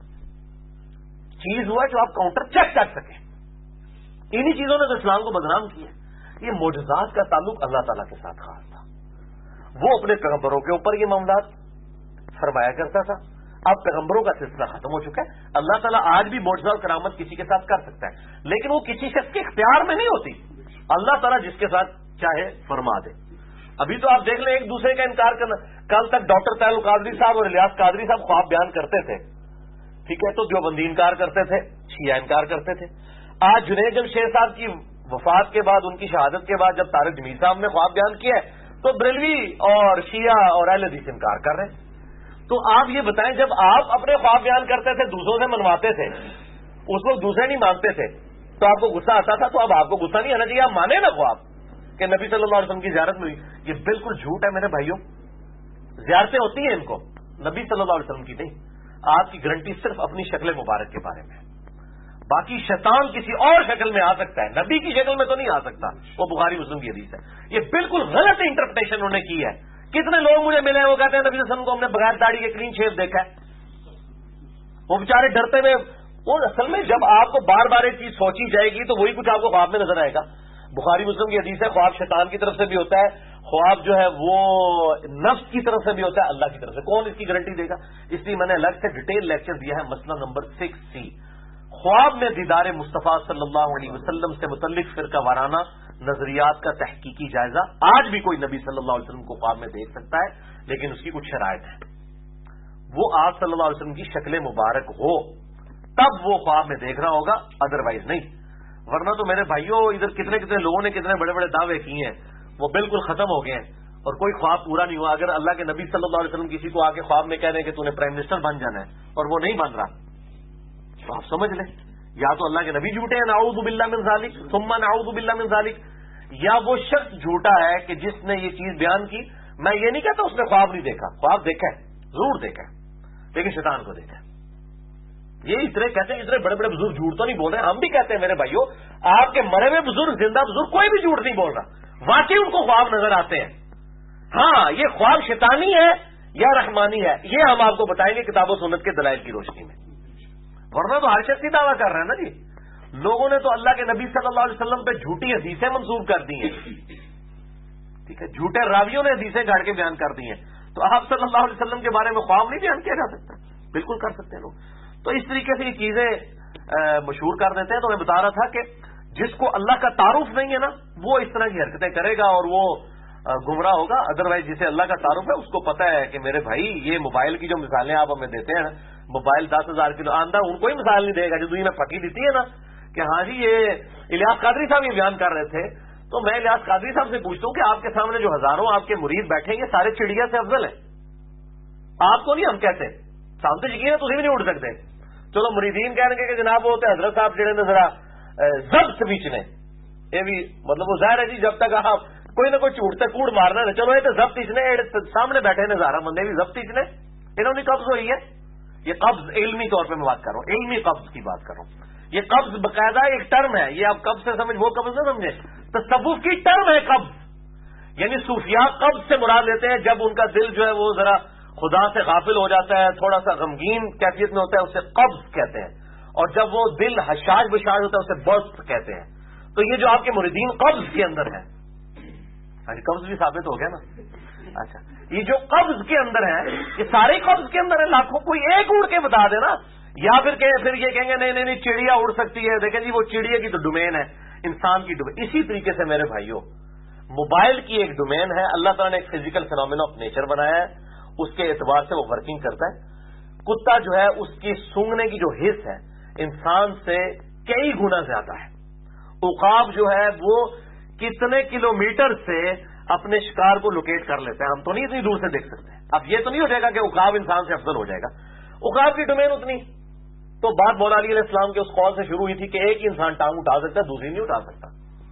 چیز ہوا جو آپ کاؤنٹر چیک کر سکیں. انہی چیزوں نے تو اسلام کو بدنام کیا. یہ معجزات کا تعلق اللہ تعالیٰ کے ساتھ خاص تھا. وہ اپنے پیغمبروں کے اوپر یہ معاملات فرمایا کرتا تھا. اب پیغمبروں کا سلسلہ ختم ہو چکا ہے. اللہ تعالیٰ آج بھی معجزہ اور کرامت کسی کے ساتھ کر سکتا ہے, لیکن وہ کسی شخص کے اختیار میں نہیں ہوتی. اللہ تعالیٰ جس کے ساتھ چاہے فرما دے. ابھی تو آپ دیکھ لیں ایک دوسرے کا انکار کرنا. کل تک ڈاکٹر طاہر القادری صاحب اور الیاس قادری صاحب خواب بیان کرتے تھے, ٹھیک ہے, تو دیوبندی انکار کرتے تھے, شیعہ انکار کرتے تھے. آج جنید جمشید صاحب کی وفات کے بعد, ان کی شہادت کے بعد جب طارق جمیل صاحب نے خواب بیان کیا ہے تو بریلوی اور شیعہ اور اہل حدیث انکار کر رہے ہیں. تو آپ یہ بتائیں جب آپ اپنے خواب بیان کرتے تھے دوسروں سے منواتے تھے, اس وقت دوسرے نہیں مانتے تھے تو آپ کو غصہ آتا تھا, تو اب آپ کو غصہ نہیں آنا چاہیے, آپ مانے نا خواب کہ نبی صلی اللہ علیہ وسلم کی زیارت میں ہوئی. یہ بالکل جھوٹ ہے میرے بھائیوں. زیارتیں ہوتی ہیں ان کو, نبی صلی اللہ علیہ وسلم کی نہیں. آپ کی گارنٹی صرف اپنی شکل مبارک کے بارے میں, باقی شیطان کسی اور شکل میں آ سکتا ہے, نبی کی شکل میں تو نہیں آ سکتا. وہ بخاری مسلم کی حدیث ہے. یہ بالکل غلط انٹرپریٹیشن انہوں نے کی ہے. کتنے لوگ مجھے ملے ہیں وہ کہتے ہیں نبی صلی اللہ علیہ وسلم کو ہم نے بغیر داڑھی کے کلین شیو دیکھا ہے. وہ بیچارے ڈرتے ہوئے, اور اصل میں جب آپ کو بار بار ایک چیز سوچی جائے گی تو وہی کچھ آپ کو خواب میں نظر آئے گا. بخاری مسلم کی حدیث ہے, خواب شیطان کی طرف سے بھی ہوتا ہے, خواب جو ہے وہ نفس کی طرف سے بھی ہوتا ہے, اللہ کی طرف سے. کون اس کی گارنٹی دے گا؟ اس لیے میں نے الگ سے ڈیٹیل لیکچر دیا ہے, مسئلہ نمبر 6C, خواب میں دیدار مصطفیٰ صلی اللہ علیہ وسلم سے متعلق فرقہ وارانہ نظریات کا تحقیقی جائزہ. آج بھی کوئی نبی صلی اللہ علیہ وسلم کو خواب میں دیکھ سکتا ہے, لیکن اس کی کچھ شرائط ہیں. وہ آپ صلی اللہ علیہ وسلم کی شکل مبارک ہو تب وہ خواب میں دیکھ رہا ہوگا, ادروائز نہیں. ورنہ تو میرے بھائیوں ادھر کتنے کتنے لوگوں نے کتنے بڑے بڑے دعوے کیے ہیں, وہ بالکل ختم ہو گئے ہیں. اور کوئی خواب پورا نہیں ہوا. اگر اللہ کے نبی صلی اللہ علیہ وسلم کسی کو آ کے خواب میں کہہ رہے ہیں کہ تو نے پرائم منسٹر بن جانا ہے اور وہ نہیں بن رہا, تو آپ سمجھ لیں یا تو اللہ کے نبی جھوٹے ہیں نعوذ باللہ من ذالک ثم نعوذ باللہ من ذالک, یا وہ شخص جھوٹا ہے کہ جس نے یہ چیز بیان کی. میں یہ نہیں کہتا اس نے خواب نہیں دیکھا, خواب دیکھا ہے, ضرور دیکھا ہے, لیکن شیطان کو دیکھا ہے. یہ اتنے کہتے ہیں, اتنے بڑے بڑے بزرگ جھوٹ تو نہیں بول رہے, ہم بھی کہتے ہیں میرے بھائیوں, آپ کے مرے ہوئے بزرگ, زندہ بزرگ, کوئی بھی جھوٹ نہیں بول رہا, واقعی ان کو خواب نظر آتے ہیں. ہاں یہ خواب شیطانی ہے یا رحمانی ہے, یہ ہم آپ کو بتائیں گے کتاب و سنت کے دلائل کی روشنی میں. ورنہ تو ہر شخص ہی دعویٰ کر رہے ہیں نا جی. لوگوں نے تو اللہ کے نبی صلی اللہ علیہ وسلم پہ جھوٹی حدیثیں منسوب کر دی ہیں, ٹھیک ہے, جھوٹے راویوں نے حدیثیں گاڑ کے بیان کر دی ہیں. تو آپ صلی اللہ علیہ وسلم کے بارے میں خواب نہیں بیان کیا جا سکتا؟ بالکل کر سکتے ہیں لوگ. تو اس طریقے سے یہ چیزیں مشہور کر دیتے ہیں. تو میں بتا رہا تھا کہ جس کو اللہ کا تعارف نہیں ہے نا, وہ اس طرح کی حرکتیں کرے گا اور وہ گمراہ ہوگا. ادروائز جسے اللہ کا تعارف ہے اس کو پتا ہے کہ میرے بھائی یہ موبائل کی جو مثالیں آپ ہمیں دیتے ہیں, موبائل 10,000 کلو آندہ, ان کو ہی مثال نہیں دے گا جو دنیا میں پھٹی دیتی ہے نا کہ ہاں جی یہ الیاس قادری صاحب یہ بیان کر رہے تھے. تو میں الیاس قادری صاحب سے پوچھتا ہوں کہ آپ کے سامنے جو ہزاروں آپ کے مرید بیٹھیں گے سارے چڑیا سے افضل ہیں. آپ کو نہیں ہم کہتے, سام تو یقین ہے تھی بھی نہیں اڑ سکتے. چلو مریدین کہنے کے کہ جناب وہ ہوتے حضرت صاحب جڑے نے ذرا ضبط بیچنے, یہ بھی مطلب وہ ظاہر ہے جی جب تک آپ کوئی نہ کوئی چوٹتے کوڑ مارنا ہے, چلو یہ تو ضبط نے سامنے بیٹھے نے زارا بندے بھی ضبط نے انہوں نے قبض ہوئی ہے. یہ قبض علمی طور پہ میں بات کر رہا ہوں, علمی قبض کی بات کر رہا ہوں. یہ قبض باقاعدہ ایک ٹرم ہے, یہ آپ قبض سے سمجھ وہ قبض نہ سمجھے, تصوف کی ٹرم ہے قبض. یعنی صوفیاء قبض سے مراد لیتے ہیں جب ان کا دل جو ہے وہ ذرا خدا سے غافل ہو جاتا ہے, تھوڑا سا غمگین کیفیت میں ہوتا ہے, اسے قبض کہتے ہیں. اور جب وہ دل حشاش بشاش ہوتا ہے اسے بست کہتے ہیں. تو یہ جو آپ کے مریدین قبض کے اندر ہے, قبض بھی ثابت ہو گیا نا. اچھا, یہ جو قبض کے اندر ہے یہ سارے قبض کے اندر ہے, لاکھوں, کوئی ایک اڑ کے بتا دینا. یا پھر یہ کہیں گے نہیں چڑیا اڑ سکتی ہے. دیکھیں جی وہ چڑیا کی تو ڈومین ہے, انسان کی ڈومین. اسی طریقے سے میرے بھائیوں موبائل کی ایک ڈومین ہے, اللہ تعالیٰ نے ایک فزیکل فینومینا آف نیچر بنایا ہے, اس کے اعتبار سے وہ ورکنگ کرتا ہے. کتا جو ہے اس کی سونگنے کی جو حص ہے انسان سے کئی گنا زیادہ ہے. عقاب جو ہے وہ کتنے کلومیٹر سے اپنے شکار کو لوکیٹ کر لیتے ہیں, ہم تو نہیں اتنی دور سے دیکھ سکتے. اب یہ تو نہیں ہو جائے گا کہ عقاب انسان سے افضل ہو جائے گا, عقاب کی ڈومین اتنی. تو بات مولا علی علیہ السلام کے اس قول سے شروع ہوئی تھی کہ ایک ہی انسان ٹانگ اٹھا سکتا ہے, دوسری نہیں اٹھا سکتا.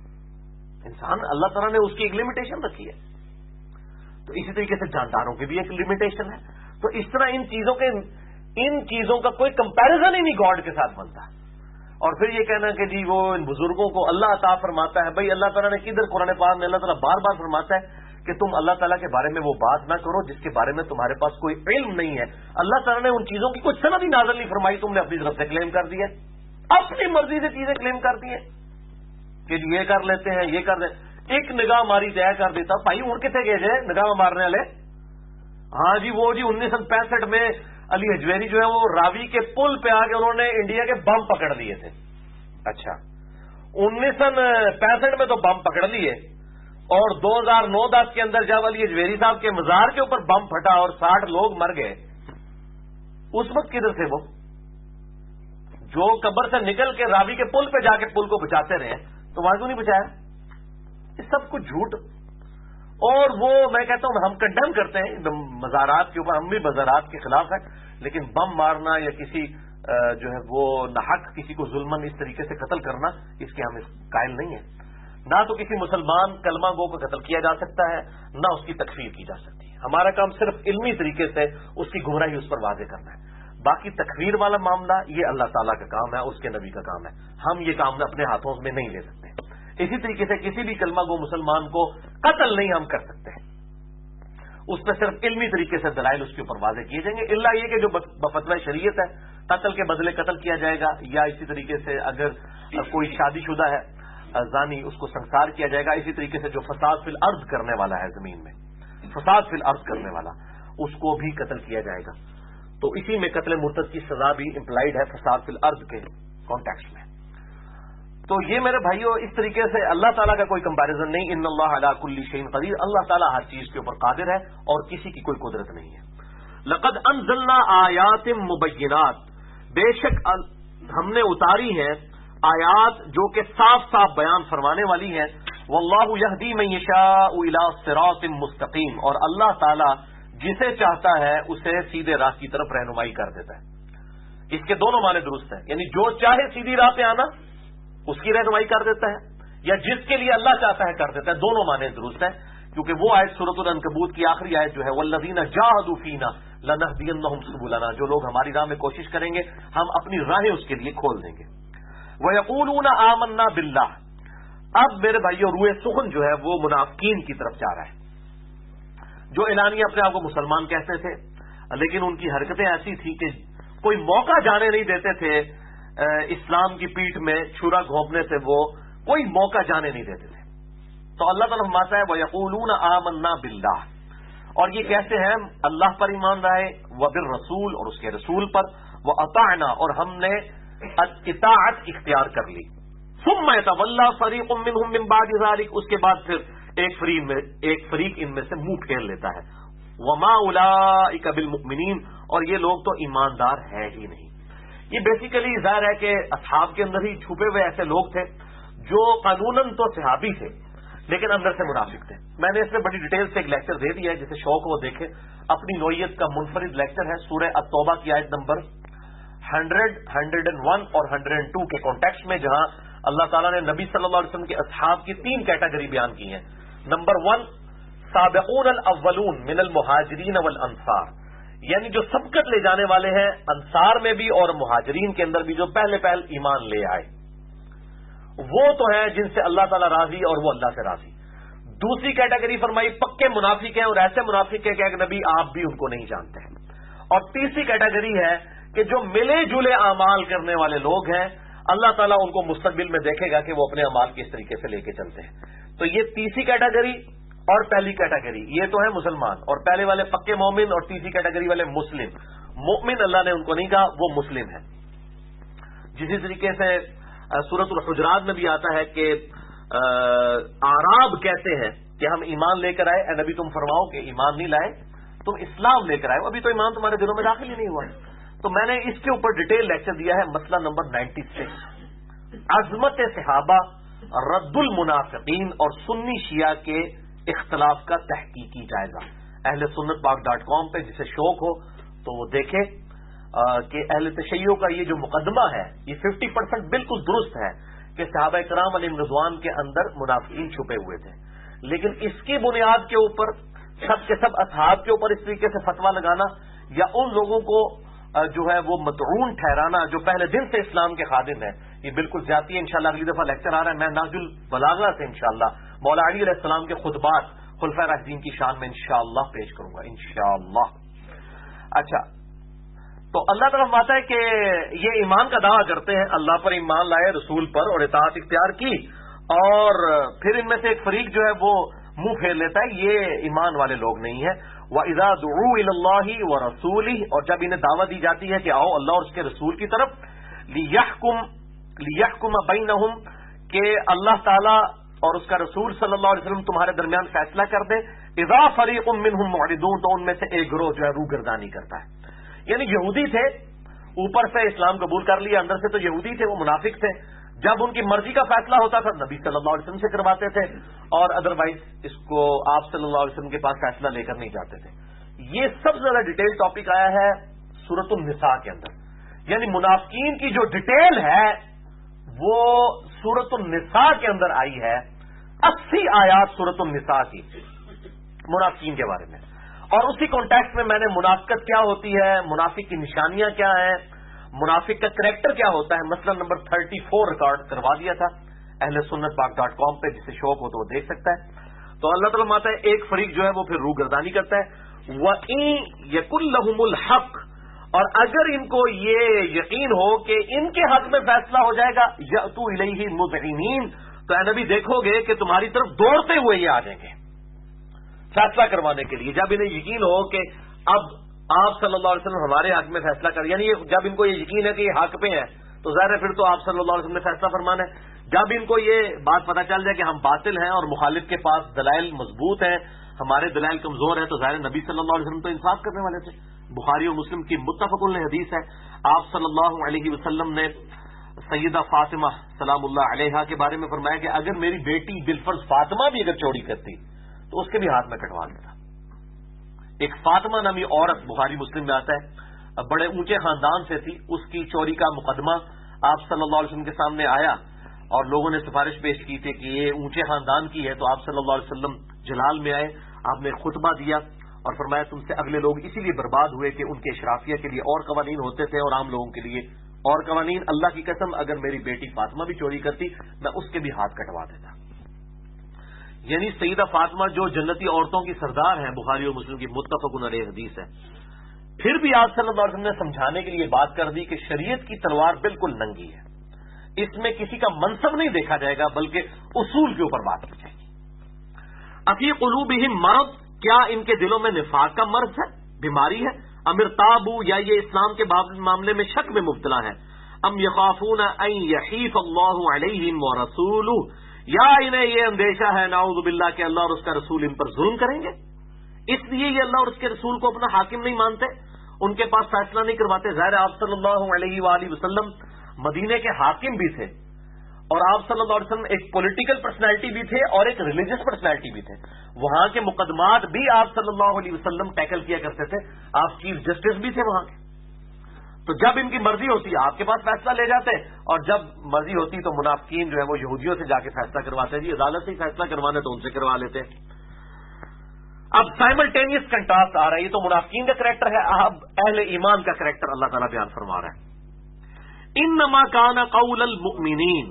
انسان اللہ تعالیٰ نے اس کی ایک لمیٹیشن رکھی ہے. تو اسی طریقے سے جانداروں کی بھی ایک لمیٹیشن ہے. تو اس طرح ان چیزوں کا کوئی کمپیرزن ہی نہیں گاڈ کے ساتھ بنتا. اور پھر یہ کہنا کہ جی وہ ان بزرگوں کو اللہ عطا فرماتا ہے. بھائی اللہ تعالیٰ نے کدھر قرآن پاک میں اللہ تعالیٰ بار بار فرماتا ہے کہ تم اللہ تعالیٰ کے بارے میں وہ بات نہ کرو جس کے بارے میں تمہارے پاس کوئی علم نہیں ہے. اللہ تعالیٰ نے ان چیزوں کی کوئی سند ہی نازل نہیں فرمائی, تم نے اپنی طرف سے کلیم کر دی ہے, اپنی مرضی سے چیزیں کلیم کرتی ہیں کہ جی یہ کر لیتے ہیں, یہ کر دیں. ایک نگاہ ماری طے کر دیتا بھائی اڑ کتنے گئے جائے نگاہ مارنے والے. ہاں جی وہ جی 1965 میں علی حجویری جو ہے وہ راوی کے پل پہ آ کے انہوں نے انڈیا کے بم پکڑ لیے تھے. اچھا 1965 میں تو بم پکڑ لیے, اور 2009-10 کے اندر جب علی حجویری صاحب کے مزار کے اوپر بم پھٹا اور 60 لوگ مر گئے, اس وقت کدھر تھے وہ جو قبر سے نکل کے راوی کے پل پہ جا کے پل کو بچاتے رہے؟ تو وہاں کیوں نہیں بچایا؟ یہ سب کچھ جھوٹ. اور وہ میں کہتا ہوں ہم کنڈیم کرتے ہیں مزارات کے اوپر, ہم بھی مزارات کے خلاف ہیں, لیکن بم مارنا یا کسی جو ہے وہ ناحق کسی کو ظلمن اس طریقے سے قتل کرنا, اس کے ہم قائل نہیں ہیں. نہ تو کسی مسلمان کلمہ گو کو قتل کیا جا سکتا ہے, نہ اس کی تکفیر کی جا سکتی ہے. ہمارا کام صرف علمی طریقے سے اس کی گمراہی اس پر واضح کرنا ہے. باقی تکفیر والا معاملہ یہ اللہ تعالیٰ کا کام ہے, اس کے نبی کا کام ہے, ہم یہ کام اپنے ہاتھوں میں نہیں لے سکتے. اسی طریقے سے کسی بھی کلمہ گو مسلمان کو قتل نہیں ہم کر سکتے ہیں, اس پہ صرف علمی طریقے سے دلائل اس کے اوپر واضح کیے جائیں گے. اللہ یہ کہ جو بفتوی شریعت ہے قتل کے بدلے قتل کیا جائے گا, یا اسی طریقے سے اگر کوئی شادی شدہ ہے زانی اس کو سنسار کیا جائے گا. اسی طریقے سے جو فساد فی الارض کرنے والا ہے, زمین میں فساد فی الارض کرنے والا, اس کو بھی قتل کیا جائے گا. تو اسی میں قتل مرتد کی سزا بھی امپلائڈ ہے فساد فی الارض کے کانٹیکسٹ میں. تو یہ میرے بھائیوں اس طریقے سے اللہ تعالیٰ کا کوئی کمپیریزن نہیں. ان اللہ علی کل شیء قدیر, اللہ تعالیٰ ہر چیز کے اوپر قادر ہے اور کسی کی کوئی قدرت نہیں ہے. لقد انزلنا آیات مبینات, بے شک ہم نے اتاری ہیں آیات جو کہ صاف صاف بیان فرمانے والی ہیں. واللہ یہدی من یشاء الی صراط مستقیم، اور اللہ تعالی جسے چاہتا ہے اسے سیدھے راہ کی طرف رہنمائی کر دیتا ہے۔ اس کے دونوں معنی درست ہیں، یعنی جو چاہے سیدھی راہ پہ آنا اس کی رہنمائی کر دیتا ہے، یا جس کے لیے اللہ چاہتا ہے کر دیتا ہے، دونوں معنی درست ہیں، کیونکہ وہ آیت سورۃ العنکبوت کی آخری آیت جو ہے والذین جاہدوا فینا لنہدینہم سبلنا، جو لوگ ہماری راہ میں کوشش کریں گے ہم اپنی راہیں اس کے لیے کھول دیں گے۔ وَيَقُولُونَ آمَنَّا بِاللَّهِ، اب میرے بھائیو روئے سخن جو ہے وہ منافقین کی طرف جا رہا ہے، جو اعلانیہ اپنے آپ کو مسلمان کہتے تھے، لیکن ان کی حرکتیں ایسی تھیں کہ کوئی موقع جانے نہیں دیتے تھے، اسلام کی پیٹھ میں چھرا گھونپنے سے وہ کوئی موقع جانے نہیں دیتے تھے۔ تو اللہ تعالیٰ فرماتا ہے وَيَقُولُونَ آمَنَّا بِاللَّهِ، اور یہ کیسے ہیں؟ اللہ پر ایمان لائے، وَبِالرَّسُولِ، اور اس کے رسول پر، وَأَطَعْنَا، اور ہم نے اطاعت اختیار کر لی، ثم يتولى فريق منهم من بعد ذلك، اس کے بعد پھر ایک فریق ان میں سے منہ پھیر لیتا ہے، وما اولئک بالمؤمنین، اور یہ لوگ تو ایماندار ہے ہی نہیں۔ یہ بیسیکلی ظاہر ہے کہ اصحاب کے اندر ہی چھپے ہوئے ایسے لوگ تھے جو قانوناً تو صحابی تھے لیکن اندر سے منافق تھے۔ میں نے اس میں بڑی ڈیٹیل سے ایک لیکچر دے دیا ہے، جسے شوق ہو دیکھے، اپنی نوعیت کا منفرد لیکچر ہے، سورہ التوبہ کی آیت نمبر 100، 101 اور 102 کے کانٹیکسٹ میں، جہاں اللہ تعالیٰ نے نبی صلی اللہ علیہ وسلم کے اصحاب کی 3 کیٹیگری بیان کی ہیں۔ نمبر 1 سابقون الاولون من المہاجرین والانصار، یعنی جو سبقت لے جانے والے ہیں انصار میں بھی اور مہاجرین کے اندر بھی، جو پہلے ایمان لے آئے، وہ تو ہیں جن سے اللہ تعالیٰ راضی اور وہ اللہ سے راضی۔ دوسری کیٹیگری فرمائی پکے منافق ہیں، اور ایسے منافق ہیں کہ ایک نبی آپ بھی ان کو نہیں جانتے ہیں۔ اور تیسری کیٹیگری ہے کہ جو ملے جلے اعمال کرنے والے لوگ ہیں، اللہ تعالیٰ ان کو مستقبل میں دیکھے گا کہ وہ اپنے اعمال کس طریقے سے لے کے چلتے ہیں۔ تو یہ تیسری کیٹیگری اور پہلی کیٹیگری، یہ تو ہے مسلمان، اور پہلے والے پکے مومن، اور تیسری کیٹیگری والے مسلم۔ مومن اللہ نے ان کو نہیں کہا، وہ مسلم ہے۔ جسی طریقے سے سورۃ الحجرات میں بھی آتا ہے کہ اعراب کہتے ہیں کہ ہم ایمان لے کر آئے، اے نبی تم فرماؤ کہ ایمان نہیں لائے، تم اسلام لے کر آئے، ابھی تو ایمان تمہارے دلوں میں داخل ہی نہیں ہوا۔ تو میں نے اس کے اوپر ڈیٹیل لیکچر دیا ہے، مسئلہ نمبر 96، عظمت صحابہ، رد المنافقین اور سنی شیعہ کے اختلاف کا تحقیقی جائزہ۔ اہل سنت پاک.com پہ جسے شوق ہو تو وہ دیکھے کہ اہل تشیع کا یہ جو مقدمہ ہے یہ 50% بالکل درست ہے کہ صحابہ کرام علیہم رضوان کے اندر منافقین چھپے ہوئے تھے، لیکن اس کی بنیاد کے اوپر سب کے سب اصحاب کے اوپر اس طریقے سے فتویٰ لگانا، یا ان لوگوں کو جو ہے وہ مطعون ٹھہرانا جو پہلے دن سے اسلام کے خادم ہیں، یہ بالکل زیادتی ہے۔ انشاءاللہ اگلی دفعہ لیکچر آ رہا ہے، میں نہج البلاغہ سے انشاءاللہ مولا علی علیہ السلام کے خطبات خلفائے راشدین کی شان میں انشاءاللہ پیش کروں گا انشاءاللہ۔ اچھا، تو اللہ تعالیٰ فرماتا ہے کہ یہ ایمان کا دعویٰ کرتے ہیں، اللہ پر ایمان لائے، رسول پر، اور اطاعت اختیار کی، اور پھر ان میں سے ایک فریق جو ہے وہ منہ پھیر لیتا ہے، یہ ایمان والے لوگ نہیں ہیں۔ وَإِذَا دُعُوا إِلَى اللَّهِ وَرَسُولِهِ، اور جب انہیں دعوت دی جاتی ہے کہ آؤ اللہ اور اس کے رسول کی طرف، لِيَحْكُمَ بَيْنَهُمْ، کہ اللہ تعالیٰ اور اس کا رسول صلی اللہ علیہ وسلم تمہارے درمیان فیصلہ کر دے، اِذَا فَرِيقٌ مِّنْهُمْ مُعْرِضُونَ، تو ان میں سے ایک گروہ جو ہے روگردانی کرتا ہے۔ یعنی یہودی تھے، اوپر سے اسلام قبول کر لیا، اندر سے تو یہودی تھے، وہ منافق تھے، جب ان کی مرضی کا فیصلہ ہوتا تھا نبی صلی اللہ علیہ وسلم سے کرواتے تھے، اور ادروائز اس کو آپ صلی اللہ علیہ وسلم کے پاس فیصلہ لے کر نہیں جاتے تھے۔ یہ سب سے زیادہ ڈیٹیل ٹاپک آیا ہے سورۃ النساء کے اندر، یعنی منافقین کی جو ڈیٹیل ہے وہ سورۃ النساء کے اندر آئی ہے، 80 آیات سورۃ النساء کی منافقین کے بارے میں، اور اسی کانٹیکسٹ میں نے منافقت کیا ہوتی ہے، منافق کی نشانیاں کیا ہیں، منافق کا کریکٹر کیا ہوتا ہے، مسئلہ نمبر 34 ریکارڈ کروا دیا تھا اہل سنت پاک.com پہ، جسے شوق ہو تو وہ دیکھ سکتا ہے۔ تو اللہ تعالیٰ ماتا ہے ایک فریق جو ہے وہ پھر روگردانی کرتا ہے، وَإِن يَكُن لَهُمُ الْحَقُّ، اور اگر ان کو یہ یقین ہو کہ ان کے حق میں فیصلہ ہو جائے گا، يَأْتُوا إِلَيْهِ مُذْعِنِينَ، تو اے نبی دیکھو گے کہ تمہاری طرف دوڑتے ہوئے یہ آ جائیں گے فیصلہ کروانے کے لیے، جب انہیں یقین ہو کہ اب آپ صلی اللہ علیہ وسلم ہمارے حق میں فیصلہ کر، یعنی جب ان کو یہ یقین ہے کہ یہ حق پہ ہے تو ظاہر ہے پھر تو آپ صلی اللہ علیہ وسلم نے فیصلہ فرمانا ہے۔ جب ان کو یہ بات پتہ چل جائے کہ ہم باطل ہیں اور مخالف کے پاس دلائل مضبوط ہیں، ہمارے دلائل کمزور ہیں، تو ظاہر نبی صلی اللہ علیہ وسلم تو انصاف کرنے والے تھے۔ بخاری اور مسلم کی متفق علیہ حدیث ہے، آپ صلی اللہ علیہ وسلم نے سیدہ فاطمہ سلام اللہ علیہا کے بارے میں فرمایا کہ اگر میری بیٹی بالفرض فاطمہ بھی اگر چوری کرتی تو اس کے بھی ہاتھ میں کٹوا دیتا. ایک فاطمہ نامی عورت بخاری مسلم میں آتا ہے، بڑے اونچے خاندان سے تھی. اس کی چوری کا مقدمہ آپ صلی اللہ علیہ وسلم کے سامنے آیا اور لوگوں نے سفارش پیش کی تھی کہ یہ اونچے خاندان کی ہے. تو آپ صلی اللہ علیہ وسلم جلال میں آئے، آپ نے خطبہ دیا اور فرمایا تم سے اگلے لوگ اسی لیے برباد ہوئے کہ ان کے اشرافیہ کے لیے اور قوانین ہوتے تھے اور عام لوگوں کے لیے اور قوانین. اللہ کی قسم اگر میری بیٹی فاطمہ بھی چوری کرتی میں اس کے بھی ہاتھ کٹوا دیتا. یعنی سیدہ فاطمہ جو جنتی عورتوں کی سردار ہیں، بخاری اور مسلم کی متفق علیہ حدیث ہے. پھر بھی آپ صلی اللہ علیہ وسلم نے سمجھانے کے لیے بات کر دی کہ شریعت کی تلوار بالکل ننگی ہے، اس میں کسی کا منصب نہیں دیکھا جائے گا بلکہ اصول کے اوپر بات کی جائے گی. افی قلوبہم مرض، کیا ان کے دلوں میں نفاق کا مرض ہے، بیماری ہے؟ ام ارتابوا، یا یہ اسلام کے معاملے میں شک میں مبتلا ہے؟ ام یخافون ان یحیف اللہ علیہم ورسولہ، یا انہیں یہ اندیشہ ہے نعوذ باللہ کہ اللہ اور اس کا رسول ان پر ظلم کریں گے، اس لیے یہ اللہ اور اس کے رسول کو اپنا حاکم نہیں مانتے، ان کے پاس فیصلہ نہیں کرواتے. ظاہر آپ صلی اللہ علیہ وآلہ وسلم مدینے کے حاکم بھی تھے اور آپ صلی اللہ علیہ وسلم ایک پولیٹیکل پرسنالٹی بھی تھے اور ایک ریلیجس پرسنالٹی بھی تھے. وہاں کے مقدمات بھی آپ صلی اللہ علیہ وسلم ٹیکل کیا کرتے تھے. آپ چیف جسٹس بھی تھے وہاں کے. تو جب ان کی مرضی ہوتی ہے آپ کے پاس فیصلہ لے جاتے، اور جب مرضی ہوتی تو منافقین جو ہے وہ یہودیوں سے جا کے فیصلہ کرواتے. جی عدالت سے ہی فیصلہ کروانے تو ان سے کروا لیتے. اب سائملٹینیس کنٹراسٹ آ رہا ہے. یہ تو منافقین کا کریکٹر ہے، اب اہل ایمان کا کریکٹر اللہ تعالیٰ بیان فرما رہا ہے. انما کان قول المؤمنین،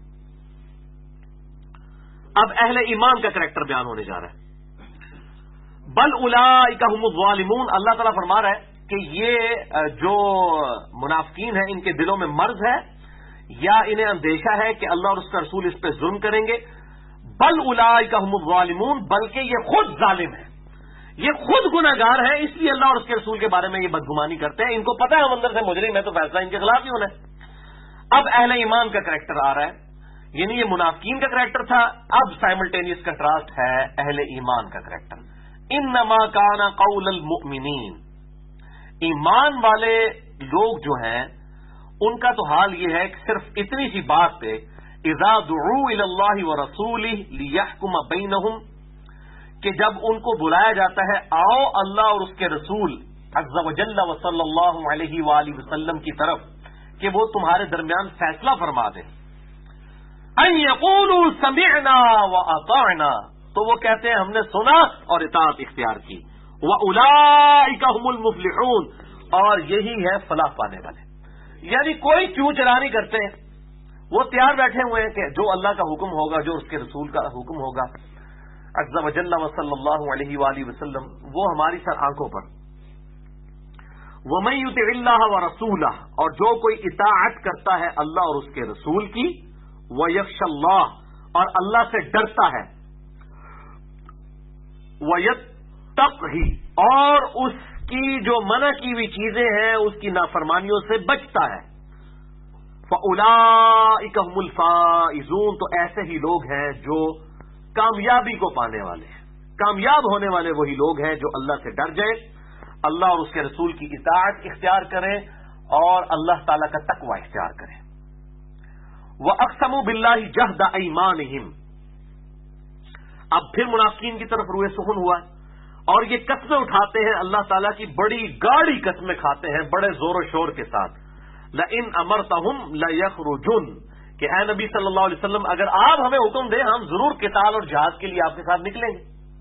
اب اہل ایمان کا کریکٹر بیان ہونے جا رہا ہے. بل اولئک هم الظالمون، اللہ تعالیٰ فرما رہا ہے کہ یہ جو منافقین ہیں ان کے دلوں میں مرض ہے یا انہیں اندیشہ ہے کہ اللہ اور اس کا رسول اس پہ ظلم کریں گے. بل اولئک هم الظالمون، بلکہ یہ خود ظالم ہیں، یہ خود گناہگار ہیں، اس لیے اللہ اور اس کے رسول کے بارے میں یہ بدگمانی کرتے ہیں. ان کو پتہ ہے ہم اندر سے مجرم ہے تو فیصلہ ان کے خلاف ہی ہونا ہے. اب اہل ایمان کا کریکٹر آ رہا ہے، یعنی یہ منافقین کا کریکٹر تھا، اب سائملٹینیس کنٹراسٹ ہے اہل ایمان کا کریکٹر. انما کان قول المؤمنین، ایمان والے لوگ جو ہیں ان کا تو حال یہ ہے کہ صرف اتنی سی بات پہ اذا دعوا الی اللہ ورسولہ لیحکم بینہم، کہ جب ان کو بلایا جاتا ہے آؤ اللہ اور اس کے رسول عز وجل وصلی اللہ علیہ وآلہ وسلم کی طرف کہ وہ تمہارے درمیان فیصلہ فرما دیں. ان یقولوا سمعنا واطعنا، تو وہ کہتے ہیں ہم نے سنا اور اطاعت اختیار کی. وَأُولَئِكَ هُمُ الْمُفْلِحُونَ، اور یہی ہے فلاح پانے والے. یعنی کوئی چوں چرا نہیں کرتے، وہ تیار بیٹھے ہوئے ہیں کہ جو اللہ کا حکم ہوگا، جو اس کے رسول کا حکم ہوگا عز وجل وصلی اللہ علیہ وآلہ وسلم، وہ ہماری سر آنکھوں پر. وَمَن يُطِعِ اللَّهَ وَرَسُولَهُ، اور جو کوئی اطاعت کرتا ہے اللہ اور اس کے رسول کی. وَيَخْشَى اللَّهَ، اور اللہ سے ڈرتا ہے. وَيَتَّقْهِ، اور اس کی جو منع کی ہوئی چیزیں ہیں اس کی نافرمانیوں سے بچتا ہے. فَأُولَئِكَ هُمُ الْفَائِزُونَ، تو ایسے ہی لوگ ہیں جو کامیابی کو پانے والے ہیں. کامیاب ہونے والے وہی لوگ ہیں جو اللہ سے ڈر جائے، اللہ اور اس کے رسول کی اطاعت اختیار کریں اور اللہ تعالی کا تقوی اختیار کریں. وَأَقْسَمُوا بِاللَّهِ جَهْدَ أَيْمَانِهِمْ، اب پھر منافقین کی طرف روئے سخن ہوا اور یہ قسمیں اٹھاتے ہیں اللہ تعالیٰ کی، بڑی گاڑی قسمیں کھاتے ہیں بڑے زور و شور کے ساتھ. لَإِنْ أَمَرْتَهُمْ لَيَخْرُجُنَّ، کہ اے نبی صلی اللہ علیہ وسلم اگر آپ ہمیں حکم دیں ہم ضرور قتال اور جہاد کے لیے آپ کے ساتھ نکلیں گے.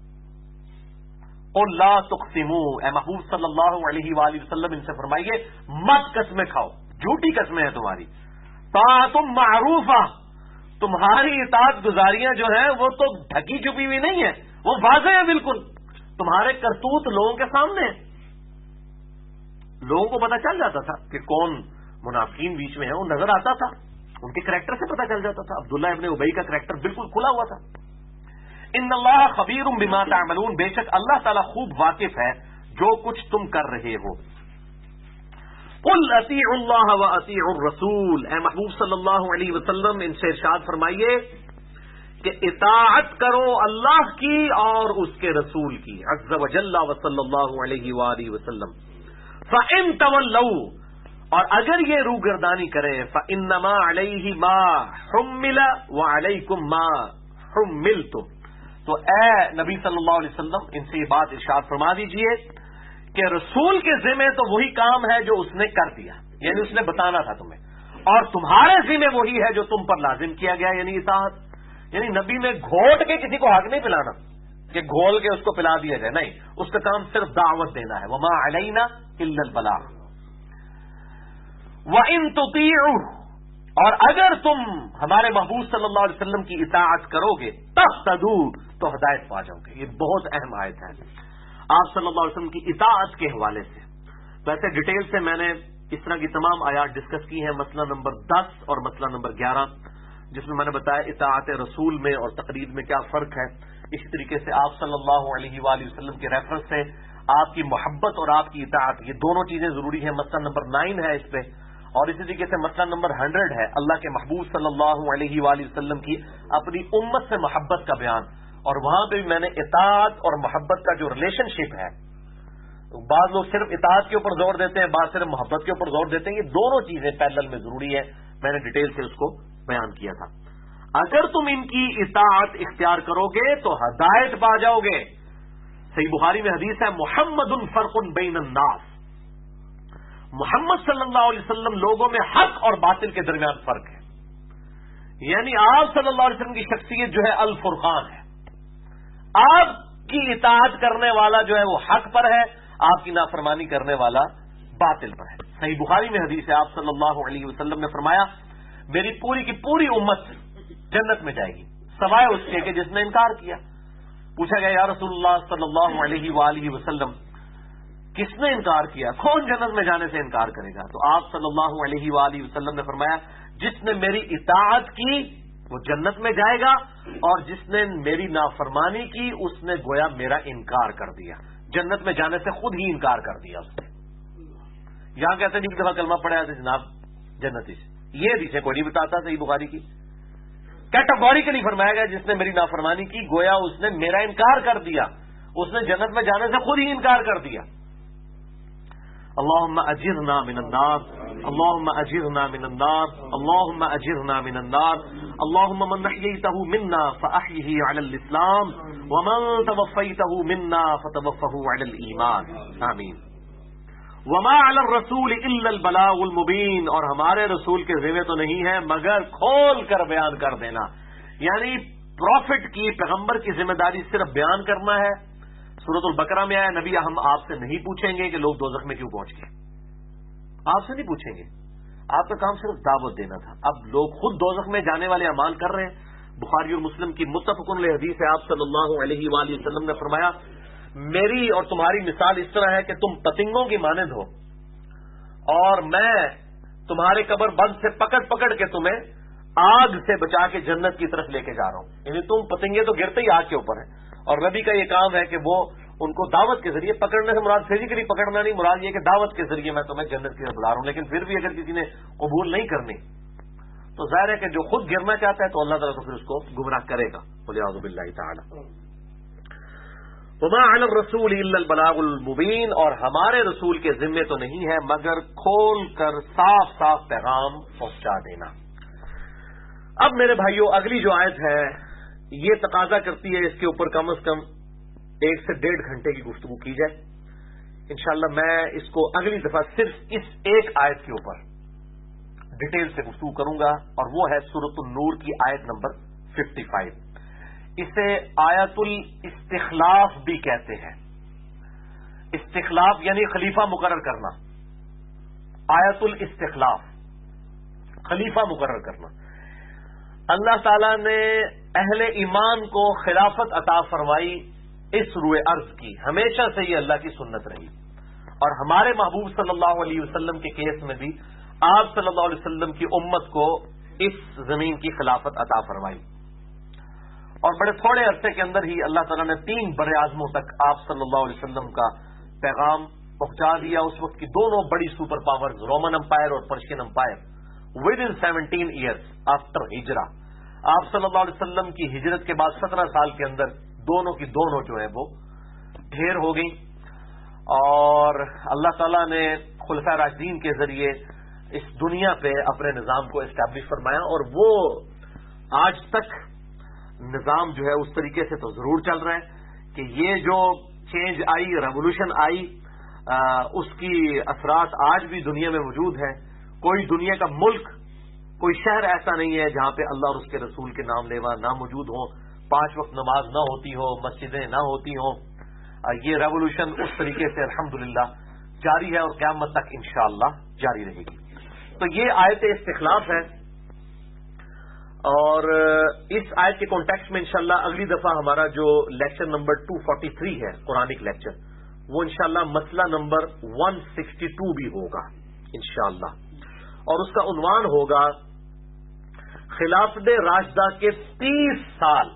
قُلْ لَا تُقْسِمُوا، اے محبوب صلی اللہ علیہ وآلہ وسلم ان سے فرمائیے مت قسمیں کھاؤ، جھوٹی قسمیں ہیں تمہاری. طاعتم معروفہ، تمہاری اطاعت گزاریاں جو ہیں وہ تو ڈھکی چھپی ہوئی نہیں ہے، وہ واضح ہے بالکل. تمہارے کرتوت لوگوں کے سامنے ہیں، لوگوں کو پتہ چل جاتا تھا کہ کون منافقین بیچ میں ہیں، وہ نظر آتا تھا، ان کے کریکٹر سے پتہ چل جاتا تھا. عبداللہ ابن ابی کا کریکٹر بالکل کھلا ہوا تھا. ان اللہ خبیر بما تعملون، بے شک اللہ تعالیٰ خوب واقف ہے جو کچھ تم کر رہے ہو. قل اطیعوا اللہ واطیعوا الرسول، اے محبوب صلی اللہ علیہ وسلم ان سے ارشاد فرمائیے کہ اطاعت کرو اللہ کی اور اس کے رسول کی عز وجل وصلی اللہ علیہ وآلہ وسلم. فَإِن تَوَلَّوْا، اور اگر یہ روگردانی کرے فَإِنَّمَا عَلَيْهِ مَا حُمِّلَ وَعَلَيْكُمْ مَا حُمِّلْتُمْ، تو اے نبی صلی اللہ علیہ وسلم ان سے یہ بات ارشاد فرما دیجئے کہ رسول کے ذمہ تو وہی کام ہے جو اس نے کر دیا، یعنی اس نے بتانا تھا تمہیں، اور تمہارے ذمہ وہی ہے جو تم پر لازم کیا گیا، یعنی اطاعت۔ یعنی نبی میں گھوٹ کے کسی کو حق نہیں پلانا کہ گھول کے اس کو پلا دیا جائے، نہیں، اس کا کام صرف دعوت دینا ہے۔ وَمَا عَلَيْنَا إِلَّا الْبَلَاغُ وَإِن تُطِيعُوهُ، اور اگر تم ہمارے محبوب صلی اللہ علیہ وسلم کی اطاعت کرو گے تہتدوا، تو ہدایت پا جاؤ گے۔ یہ بہت اہم آیت ہے آپ صلی اللہ علیہ وسلم کی اطاعت کے حوالے سے۔ ویسے ڈیٹیل سے میں نے اس طرح کی تمام آیات ڈسکس کی ہیں، مسئلہ نمبر 10 اور مسئلہ نمبر 11، جس میں نے بتایا اطاعت رسول میں اور تقلید میں کیا فرق ہے۔ اسی طریقے سے آپ صلی اللہ علیہ وآلہ وسلم کے ریفرنس سے آپ کی محبت اور آپ کی اطاعت، یہ دونوں چیزیں ضروری ہیں۔ مسئلہ نمبر 9 ہے اس پہ، اور اسی طریقے سے مسئلہ نمبر 100 ہے اللہ کے محبوب صلی اللہ علیہ وآلہ وسلم کی اپنی امت سے محبت کا بیان، اور وہاں پہ بھی میں نے اطاعت اور محبت کا جو ریلیشن شپ ہے، بعض لوگ صرف اطاعت کے اوپر زور دیتے ہیں، بعض صرف محبت کے اوپر زور دیتے ہیں، یہ دونوں چیزیں پیرلل میں ضروری ہے، میں نے ڈیٹیل سے اس کو بیان کیا تھا۔ اگر تم ان کی اطاعت اختیار کرو گے تو ہدایت پا جاؤ گے۔ صحیح بخاری میں حدیث ہے محمد فرق بین الناس، محمد صلی اللہ علیہ وسلم لوگوں میں حق اور باطل کے درمیان فرق ہے، یعنی آپ صلی اللہ علیہ وسلم کی شخصیت جو ہے الفرقان ہے، آپ کی اطاعت کرنے والا جو ہے وہ حق پر ہے، آپ کی نافرمانی کرنے والا باطل پر ہے۔ صحیح بخاری میں حدیث ہے آپ صلی اللہ علیہ وسلم نے فرمایا میری پوری کی پوری امت جنت میں جائے گی سوائے اس کے کہ جس نے انکار کیا۔ پوچھا گیا یا رسول اللہ صلی اللہ علیہ وآلہ وسلم کس نے انکار کیا، کون جنت میں جانے سے انکار کرے گا؟ تو آپ صلی اللہ علیہ وآلہ وسلم نے فرمایا جس نے میری اطاعت کی وہ جنت میں جائے گا، اور جس نے میری نافرمانی کی اس نے گویا میرا انکار کر دیا، جنت میں جانے سے خود ہی انکار کر دیا اس نے۔ یہاں کہتے ہیں ایک دفعہ کلمہ پڑھا تو جناب جنتی سے، یہ حدیث کوئی نہیں بتاتا صحیح بخاری کی، کیٹاگوریکلی فرمایا گیا جس نے میری نافرمانی کی گویا اس نے میرا انکار کر دیا، اس نے جنت میں جانے سے خود ہی انکار کر دیا۔ اللہم اجرنا من النار، اللہم اجرنا من النار، اللہم اجرنا من النار، اللہم من احییتہ منا فاحیہ علی الاسلام ومن توفیتہ منا فتوفہ علی الایمان، آمین۔ وما علی الرسول الا البلاغ المبین، اور ہمارے رسول کے ذمہ تو نہیں ہے مگر کھول کر بیان کر دینا، یعنی پروفٹ کی، پیغمبر کی ذمہ داری صرف بیان کرنا ہے۔ سورۃ البقرہ میں آیا نبی ہم آپ سے نہیں پوچھیں گے کہ لوگ دوزخ میں کیوں پہنچ گئے، آپ سے نہیں پوچھیں گے، آپ کا کام صرف دعوت دینا تھا۔ اب لوگ خود دوزخ میں جانے والے اعمال کر رہے ہیں۔ بخاری اور مسلم کی متفق علیہ حدیث ہے آپ صلی اللہ علیہ وآلہ وسلم نے فرمایا میری اور تمہاری مثال اس طرح ہے کہ تم پتنگوں کی مانند ہو، اور میں تمہارے قبر بند سے پکڑ پکڑ کے تمہیں آگ سے بچا کے جنت کی طرف لے کے جا رہا ہوں، یعنی تم پتنگے تو گرتے ہی آگ کے اوپر ہیں، اور نبی کا یہ کام ہے کہ وہ ان کو دعوت کے ذریعے، پکڑنے سے مراد فزیکلی پکڑنا نہیں، مراد یہ کہ دعوت کے ذریعے میں تمہیں جنت کی طرف بلا رہا ہوں۔ لیکن پھر بھی اگر کسی نے قبول نہیں کرنی تو ظاہر ہے کہ جو خود گرنا چاہتا ہے تو اللہ تعالیٰ تو پھر اس کو گمراہ کرے گا۔ وَلِعَوْذُ بِاللَّهِ تَعَالَى وَمَا عَلَى الرَّسُولِ إِلَّا الْبَلَاغُ الْمُبِينُ، اور ہمارے رسول کے ذمے تو نہیں ہے مگر کھول کر صاف صاف پیغام پہنچا دینا۔ اب میرے بھائیوں اگلی جو آیت ہے یہ تقاضا کرتی ہے اس کے اوپر کم از کم 1 سے 1.5 گھنٹے کی گفتگو کی جائے۔ انشاءاللہ میں اس کو اگلی دفعہ صرف اس ایک آیت کے اوپر ڈیٹیل سے گفتگو کروں گا، اور وہ ہے سورۃ النور کی آیت نمبر 55۔ اسے آیت الاستخلاف بھی کہتے ہیں، استخلاف یعنی خلیفہ مقرر کرنا، آیت الاستخلاف خلیفہ مقرر کرنا۔ اللہ تعالیٰ نے اہل ایمان کو خلافت عطا فرمائی اس روئے ارض کی، ہمیشہ سے یہ اللہ کی سنت رہی، اور ہمارے محبوب صلی اللہ علیہ وسلم کے کیس میں بھی آپ صلی اللہ علیہ وسلم کی امت کو اس زمین کی خلافت عطا فرمائی، اور بڑے تھوڑے عرصے کے اندر ہی اللہ تعالیٰ نے 3 بڑے اعظموں تک آپ صلی اللہ علیہ وسلم کا پیغام پہنچا دیا۔ اس وقت کی دونوں بڑی سپر پاورز رومن امپائر اور Persian Empire within 17 years after ہجرہ، آپ صلی اللہ علیہ وسلم کی ہجرت کے بعد 17 سال کے اندر دونوں کی دونوں جو ہے وہ ڈھیر ہو گئی، اور اللہ تعالیٰ نے خلفاء راشدین کے ذریعے اس دنیا پہ اپنے نظام کو اسٹیبلش فرمایا، اور وہ آج تک نظام جو ہے اس طریقے سے تو ضرور چل رہا ہے کہ یہ جو چینج آئی، ریولوشن آئی، اس کی اثرات آج بھی دنیا میں موجود ہیں۔ کوئی دنیا کا ملک، کوئی شہر ایسا نہیں ہے جہاں پہ اللہ اور اس کے رسول کے نام لیوا نہ موجود ہوں، 5 وقت نماز نہ ہوتی ہو، مسجدیں نہ ہوتی ہوں۔ یہ ریولوشن اس طریقے سے الحمدللہ جاری ہے اور قیامت تک انشاءاللہ جاری رہے گی۔ تو یہ آیت استخلاف ہے، اور اس آیت کے کانٹیکسٹ میں انشاءاللہ اگلی دفعہ ہمارا جو لیکچر نمبر 243 ہے قرآنک لیکچر، وہ انشاءاللہ مسئلہ نمبر 162 بھی ہوگا انشاءاللہ، اور اس کا عنوان ہوگا خلافت راشدہ کے 30 سال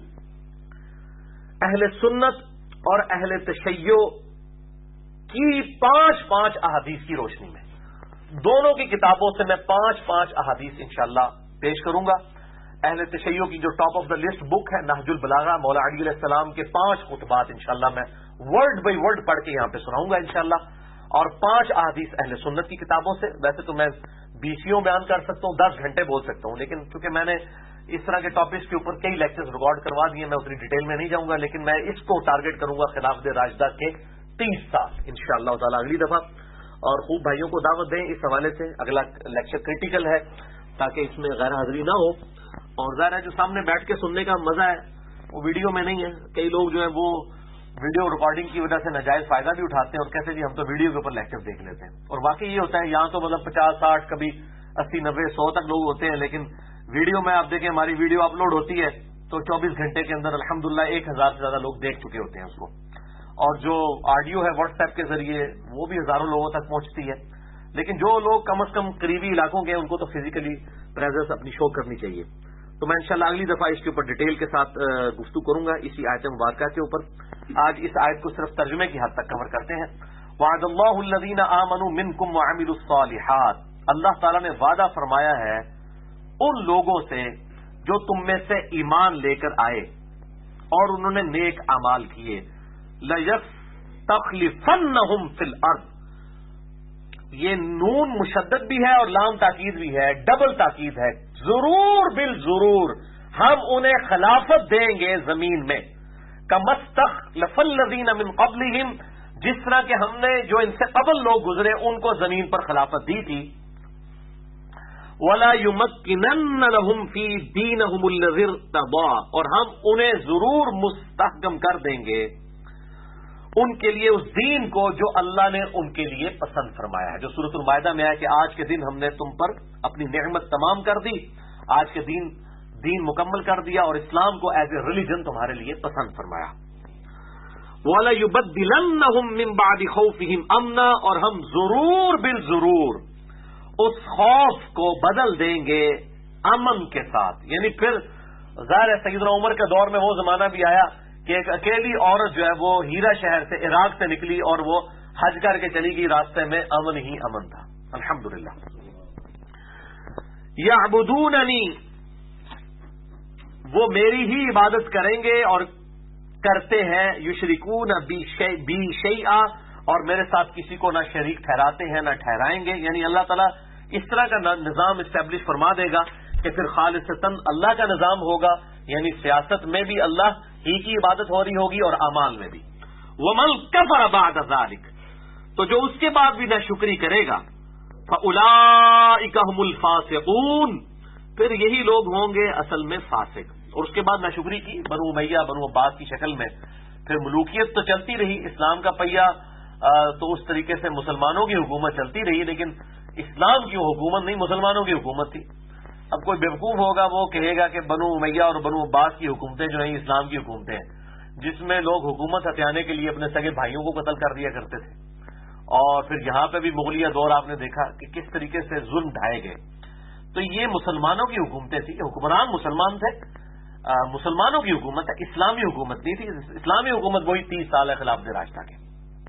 اہل سنت اور اہل تشیع کی 5 احادیث کی روشنی میں۔ دونوں کی کتابوں سے میں 5 احادیث انشاءاللہ پیش کروں گا۔ اہل تشیع کی جو top of the list book ہے نہج البلاغہ، مولا علی علیہ السلام کے 5 خطبات انشاءاللہ میں ورڈ بائی ورڈ پڑھ کے یہاں پہ سناؤں گا انشاءاللہ، اور 5 احادیث اہل سنت کی کتابوں سے۔ ویسے تو میں 20 بیان کر سکتا ہوں، 10 گھنٹے بول سکتا ہوں، لیکن چونکہ میں نے اس طرح کے ٹاپکس کے اوپر کئی لیکچرز ریکارڈ کروا دیے، میں اتنی ڈیٹیل میں نہیں جاؤں گا، لیکن میں اس کو ٹارگٹ کروں گا خلافت راشدہ کے 30 سال انشاءاللہ تعالی اگلی دفعہ۔ اور خوب بھائیوں کو دعوت دیں اس حوالے سے، اگلا لیکچر کریٹیکل ہے تاکہ اس میں غیر حاضری نہ ہو، اور ظاہر ہے جو سامنے بیٹھ کے سننے کا مزہ ہے وہ ویڈیو میں نہیں ہے۔ کئی لوگ جو ہے وہ ویڈیو ریکارڈنگ کی وجہ سے ناجائز فائدہ بھی اٹھاتے ہیں اور کہتے ہیں جی ہم تو ویڈیو کے اوپر لیکچر دیکھ لیتے ہیں، اور واقعی یہ ہوتا ہے، یہاں تو مطلب 50 60 کبھی 80 90 100 تک لوگ ہوتے ہیں، لیکن ویڈیو میں آپ دیکھیں ہماری ویڈیو اپلوڈ ہوتی ہے تو 24 گھنٹے کے اندر الحمدللہ 1000 سے زیادہ لوگ دیکھ چکے ہوتے ہیں اس کو، اور جو آڈیو ہے واٹس ایپ کے ذریعے وہ بھی ہزاروں لوگوں تک پہنچتی ہے۔ لیکن جو لوگ کم از کم قریبی علاقوں کے ہیں ان کو تو فزیکلی پریزنس اپنی شو کرنی چاہیے۔ تو میں انشاءاللہ اگلی دفعہ اس کے اوپر ڈیٹیل کے ساتھ گفتگو کروں گا اسی آیت مبارکہ کے اوپر۔ آج اس آیت کو صرف ترجمے کی حد تک کور کرتے ہیں۔ وعد اللہ الذین آمنوا منکم وعملوا الصالحات، اللہ تعالیٰ نے وعدہ فرمایا ہے ان لوگوں سے جو تم میں سے ایمان لے کر آئے اور انہوں نے نیک اعمال کیے، لَيَسْتَخْلِفَنَّهُمْ فِي الْأَرْضِ، یہ نون مشدد بھی ہے اور لام تاکید بھی ہے، ڈبل تاکید ہے، ضرور بالضرور ہم انہیں خلافت دیں گے زمین میں، كَمَا اسْتَخْلَفَ الَّذِينَ مِنْ قَبْلِهِمْ، جس طرح کہ ہم نے جو ان سے قبل لوگ گزرے ان کو زمین پر خلافت دی تھی۔ وَلَا يُمَكِّنَنَّ لَهُمْ فِي دِينِهُمُ الَّذِي ارْتَضَىٰ، اور ہم انہیں ضرور مستحکم کر دیں گے ان کے لیے اس دین کو جو اللہ نے ان کے لیے پسند فرمایا ہے، جو سورۃ المائدہ میں ہے کہ آج کے دن ہم نے تم پر اپنی نعمت تمام کر دی، آج کے دین مکمل کر دیا اور اسلام کو ایز اے ریلیجن تمہارے لیے پسند فرمایا۔ وَلَا يُبَدِّلَنَّهُم مِّن بَعْدِ خَوْفِهِمْ أَمْنًا، اور ہم ضرور بالضرور اس خوف کو بدل دیں گے امن کے ساتھ۔ یعنی پھر ظاہر ہے سیدنا عمر کے دور میں وہ زمانہ بھی آیا کہ ایک اکیلی عورت جو ہے وہ ہیرا شہر سے عراق سے نکلی اور وہ حج کر کے چلی گئی، راستے میں امن ہی امن تھا الحمدللہ۔ یعبدوننی، وہ میری ہی عبادت کریں گے اور کرتے ہیں، یشرکون بی شیئا، اور میرے ساتھ کسی کو نہ شریک ٹھہراتے ہیں نہ ٹھہرائیں گے۔ یعنی اللہ تعالیٰ اس طرح کا نظام اسٹیبلش فرما دے گا کہ پھر خالصتاً اللہ کا نظام ہوگا، یعنی سیاست میں بھی اللہ ہی کی عبادت ہو رہی ہوگی اور اعمال میں بھی۔ وَمَن كَفَرَ بَعْدَ ذَلِكَ، تو جو اس کے بعد بھی ناشکری کرے گا، فَأُولَٰئِكَ هُمُ الْفَاسِقُونَ، پھر یہی لوگ ہوں گے اصل میں فاسق۔ اور اس کے بعد ناشکری کی بنو امیہ بنو عباس کی شکل میں، پھر ملوکیت تو چلتی رہی، اسلام کا پہیہ تو اس طریقے سے مسلمانوں کی حکومت چلتی رہی، لیکن اسلام کی حکومت نہیں، مسلمانوں کی حکومت تھی۔ اب کوئی بیوقوف ہوگا وہ کہے گا کہ بنو امیہ اور بنو عباس کی حکومتیں جو ہیں اسلام کی حکومتیں ہیں، جس میں لوگ حکومت ہتھیانے کے لیے اپنے سگے بھائیوں کو قتل کر دیا کرتے تھے، اور پھر یہاں پہ بھی مغلیہ دور آپ نے دیکھا کہ کس طریقے سے ظلم ڈھائے گئے۔ تو یہ مسلمانوں کی حکومتیں تھیں، حکمران مسلمان تھے، مسلمانوں کی حکومت ہے، اسلامی حکومت نہیں تھی۔ اسلامی حکومت وہی 30 سال ہے خلافت راشدہ کے۔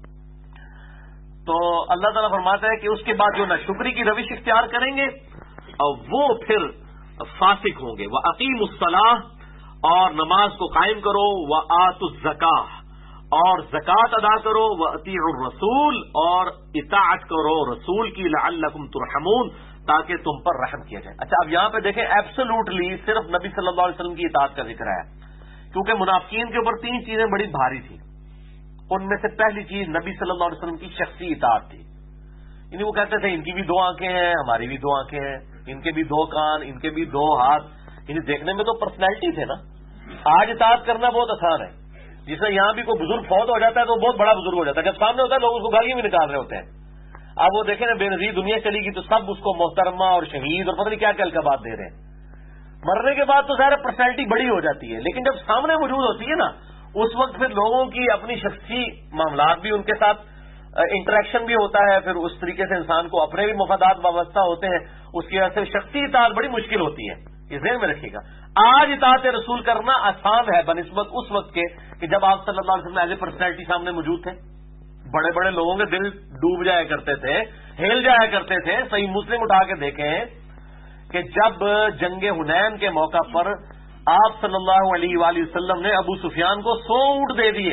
تو اللہ تعالیٰ فرماتا ہے کہ اس کے بعد جو ناشکری کی روش اختیار کریں گے اور وہ پھر فاسق ہوں گے۔ وَأَقِیمُوا الصَّلَاةَ، اور نماز کو قائم کرو، وَآتُوا الزَّکَاةَ، اور زکات ادا کرو، وَأَطِیعُوا الرَّسُولَ، اور اطاعت کرو رسول کی، لعلکم ترحمون، تاکہ تم پر رحم کیا جائے۔ اچھا اب یہاں پہ دیکھیں ایبسولوٹلی صرف نبی صلی اللہ علیہ وسلم کی اطاعت کا ذکر ہے، کیونکہ منافقین کے اوپر 3 چیزیں بڑی بھاری تھیں۔ ان میں سے پہلی چیز نبی صلی اللہ علیہ وسلم کی شخصی اطاعت تھی، یعنی وہ کہتے تھے ان کی بھی 2 آنکھیں ہیں، ہماری بھی 2 آنکھیں ہیں، ان کے بھی 2 کان، ان کے بھی 2 ہاتھ، یعنی دیکھنے میں تو پرسنالٹی تھے نا۔ آج اطاعت کرنا بہت آسان ہے، جس میں یہاں بھی کوئی بزرگ فوت ہو جاتا ہے تو بہت بڑا بزرگ ہو جاتا ہے، جب سامنے ہوتا ہے لوگ اس کو گالیاں بھی نکال رہے ہوتے ہیں۔ اب وہ دیکھیں نا بے نظیر دنیا چلی گی تو سب اس کو محترمہ اور شہید اور پتہ نہیں کیا کیا القابات دے رہے ہیں۔ مرنے کے بعد تو ظاہر پرسنالٹی بڑی ہو جاتی ہے، لیکن جب سامنے موجود ہوتی ہے نا اس وقت پھر لوگوں کی اپنی شخصی معاملات بھی ان کے ساتھ انٹریکشن بھی ہوتا ہے، پھر اس طریقے سے انسان کو اپنے بھی مفادات وابستہ ہوتے ہیں، اس کی وجہ سے شخصی اطاعت بڑی مشکل ہوتی ہے، یہ ذہن میں رکھیے گا۔ آج اطاعت رسول کرنا آسان ہے بنسبت اس وقت کے کہ جب آپ صلی اللہ علیہ وسلم ایز اے پرسنالٹی سامنے موجود تھے، بڑے بڑے لوگوں کے دل ڈوب جایا کرتے تھے، ہل جایا کرتے تھے۔ صحیح مسلم اٹھا کے دیکھیں کہ جب جنگ حنین کے موقع پر آپ صلی اللہ علیہ وآلہ وسلم نے ابو سفیان کو 100 اونٹ دے دیے،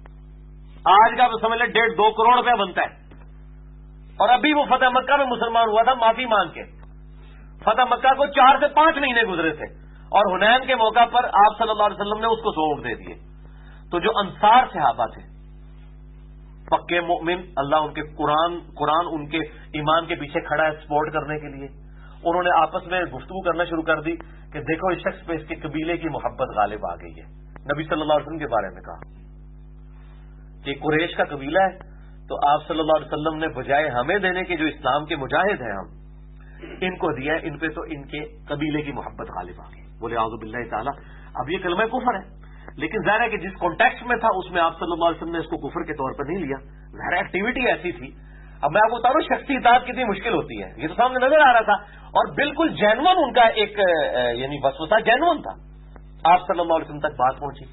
آج کا تو سمجھ لیں 1.5-2 کروڑ روپیہ بنتا ہے، اور ابھی وہ فتح مکہ میں مسلمان ہوا تھا معافی مانگ کے۔ فتح مکہ کو 4 سے 5 مہینے گزرے تھے، اور حنین کے موقع پر آپ صلی اللہ علیہ وسلم نے اس کو 100 اونٹ دے دیے۔ تو جو انصار صحابہ تھے پکے مومن، اللہ ان کے قرآن ان کے ایمان کے پیچھے کھڑا ہے سپورٹ کرنے کے لیے، انہوں نے آپس میں گفتگو کرنا شروع کر دی کہ دیکھو اس شخص پہ اس کے قبیلے کی محبت غالب آ گئی ہے۔ نبی صلی اللہ علیہ وسلم کے بارے میں کہا کہ قریش کا قبیلہ ہے، تو آپ صلی اللہ علیہ وسلم نے بجائے ہمیں دینے کے جو اسلام کے مجاہد ہیں ہم ان کو دیا، ان پہ تو ان کے قبیلے کی محبت غالب آ گئی۔ بولے اعوذ باللہ تعالیٰ۔ اب یہ کلمہ کفر ہے، لیکن ظاہر ہے کہ جس کانٹیکسٹ میں تھا اس میں آپ صلی اللہ علیہ وسلم نے اس کو کفر کے طور پر نہیں لیا، ظاہر ایکٹیویٹی ایسی تھی۔ اب میں آپ کو بتا رہا ہوں شخصی اطاعت کتنی مشکل ہوتی ہے، یہ تو سامنے نظر آ رہا تھا، اور بالکل جینون ان کا ایک یعنی وسوسہ جینون تھا۔ آپ صلی اللہ علیہ وسلم تک بات پہنچی،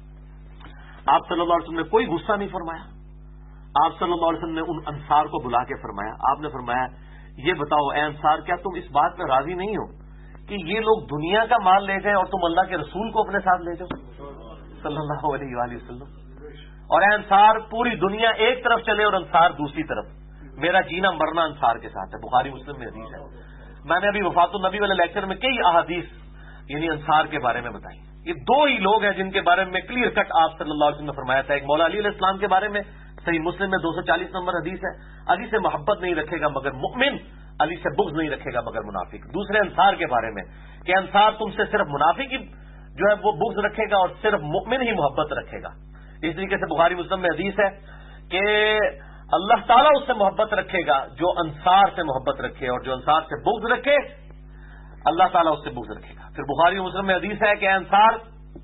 آپ صلی اللہ علیہ وسلم نے کوئی غصہ نہیں فرمایا، آپ صلی اللہ علیہ وسلم نے ان انصار کو بلا کے فرمایا، آپ نے فرمایا یہ بتاؤ اے انصار، کیا تم اس بات پہ راضی نہیں ہو کہ یہ لوگ دنیا کا مال لے جائیں اور تم اللہ کے رسول کو اپنے ساتھ لے جاؤ صلی اللہ علیہ وآلہ وسلم؟ اور اے انصار پوری دنیا ایک طرف چلے اور انصار دوسری طرف، میرا جینا مرنا انصار کے ساتھ ہے، بخاری مسلم میں حدیث ہے۔ میں نے ابھی وفات النبی والے لیکچر میں کئی احادیث یعنی انصار کے بارے میں بتائی، یہ 2 ہی لوگ ہیں جن کے بارے میں کلیئر کٹ آپ صلی اللہ علیہ وسلم نے فرمایا تھا۔ ایک مولا علی علیہ السلام کے بارے میں صحیح مسلم میں 240 نمبر حدیث ہے، علی سے محبت نہیں رکھے گا مگر مؤمن، علی سے بغض نہیں رکھے گا مگر منافق۔ دوسرے انصار کے بارے میں کہ انصار تم سے صرف منافق ہی جو ہے وہ بغض رکھے گا اور صرف مؤمن ہی محبت رکھے گا۔ اس طریقے سے بخاری مسلم میں حدیث ہے کہ اللہ تعالیٰ اس سے محبت رکھے گا جو انصار سے محبت رکھے، اور جو انصار سے بغض رکھے اللہ تعالیٰ اس سے بغض رکھے گا۔ پھر بخاری مسلم میں حدیث ہے کہ انصار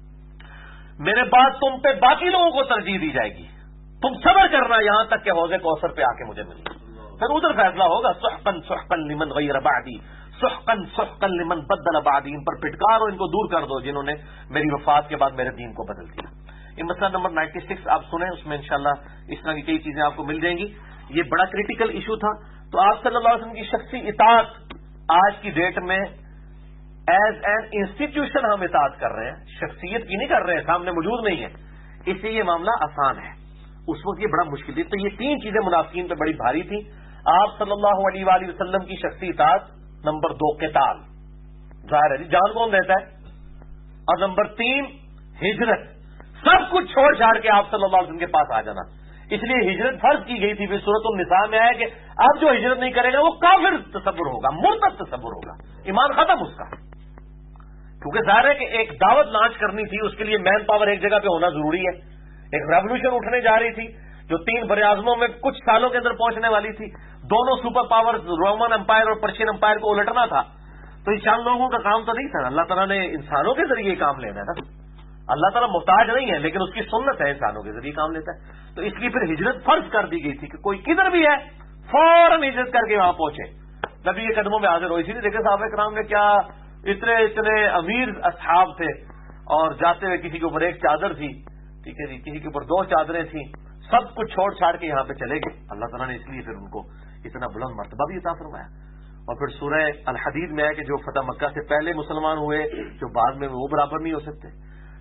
میرے بعد تم پہ باقی لوگوں کو ترجیح دی جائے گی، تم صبر کرنا یہاں تک کہ حوض کوثر پہ آ کے مجھے ملے، پھر ادھر فیصلہ ہوگا۔ سحقا سحقا لمن غیر بعدی، سحقا سحقا لمن بدل بعدی، ان پر پھٹکارو، ان کو دور کر دو جنہوں نے میری وفات کے بعد میرے دین کو بدل دیا۔ یہ مسئلہ نمبر 96 آپ سنیں، اس میں انشاءاللہ اس طرح کی کئی چیزیں آپ کو مل جائیں گی۔ یہ بڑا کریٹیکل ایشو تھا۔ تو آپ صلی اللہ علیہ وسلم کی شخصی اطاعت آج کی ڈیٹ میں ایز این انسٹیٹیوشن ہم اطاعت کر رہے ہیں، شخصیت کی نہیں کر رہے ہیں، سامنے موجود نہیں ہے، اس لیے یہ معاملہ آسان ہے، اس وقت یہ بڑا مشکل تھی۔ تو یہ 3 چیزیں منافقین پہ بڑی بھاری تھیں۔ آپ صلی اللہ علیہ وآلہ وسلم کی شخصی اطاعت، نمبر 2 قتال، ظاہر ہے جی جان کون دیتا ہے، اور نمبر 3 ہجرت، سب کچھ چھوڑ چھاڑ کے آپ صلی اللہ علیہ وسلم کے پاس آ جانا۔ اس لیے ہجرت فرض کی گئی تھی۔ پھر سورۃ النساء میں آیا کہ اب جو ہجرت نہیں کرے گا وہ کافر تصور ہوگا، مرتد تصور ہوگا، ایمان ختم اس کا، کیونکہ ظاہر ہے کہ ایک دعوت لانچ کرنی تھی، اس کے لیے مین پاور ایک جگہ پہ ہونا ضروری ہے۔ ایک ریولوشن اٹھنے جا رہی تھی جو 3 براعظموں میں کچھ سالوں کے اندر پہنچنے والی تھی، دونوں سپر پاور رومن امپائر اور پرشین امپائر کو الٹنا تھا۔ تو ان چند لوگوں کا کام تو نہیں تھا، اللہ تعالیٰ نے انسانوں کے ذریعے کام لینا ہے نا، اللہ تعالیٰ محتاج نہیں ہے لیکن اس کی سنت ہے انسانوں کے ذریعے کام لیتا ہے۔ تو اس لیے پھر ہجرت فرض کر دی گئی تھی کہ کوئی کدھر بھی ہے فوراً ہجرت کر کے وہاں پہنچے۔ نبی کے قدموں میں حاضر ہو، اسی لیے دیکھیں صحابہ کرام نے کیا اتنے امیر اصحاب تھے، اور جاتے ہوئے کسی کے اوپر ایک چادر تھی، ٹھیک ہے جی، کسی کے اوپر 2 چادریں تھیں، سب کچھ چھوڑ چھاڑ کے یہاں پہ چلے گئے۔ اللہ تعالیٰ نے اس لیے پھر ان کو اتنا بلند مرتبہ بھی عطا فرمایا۔ اور پھر سورہ الحدید میں ہے کہ جو فتح مکہ سے پہلے مسلمان ہوئے جو بعد میں وہ برابر نہیں ہو سکتے،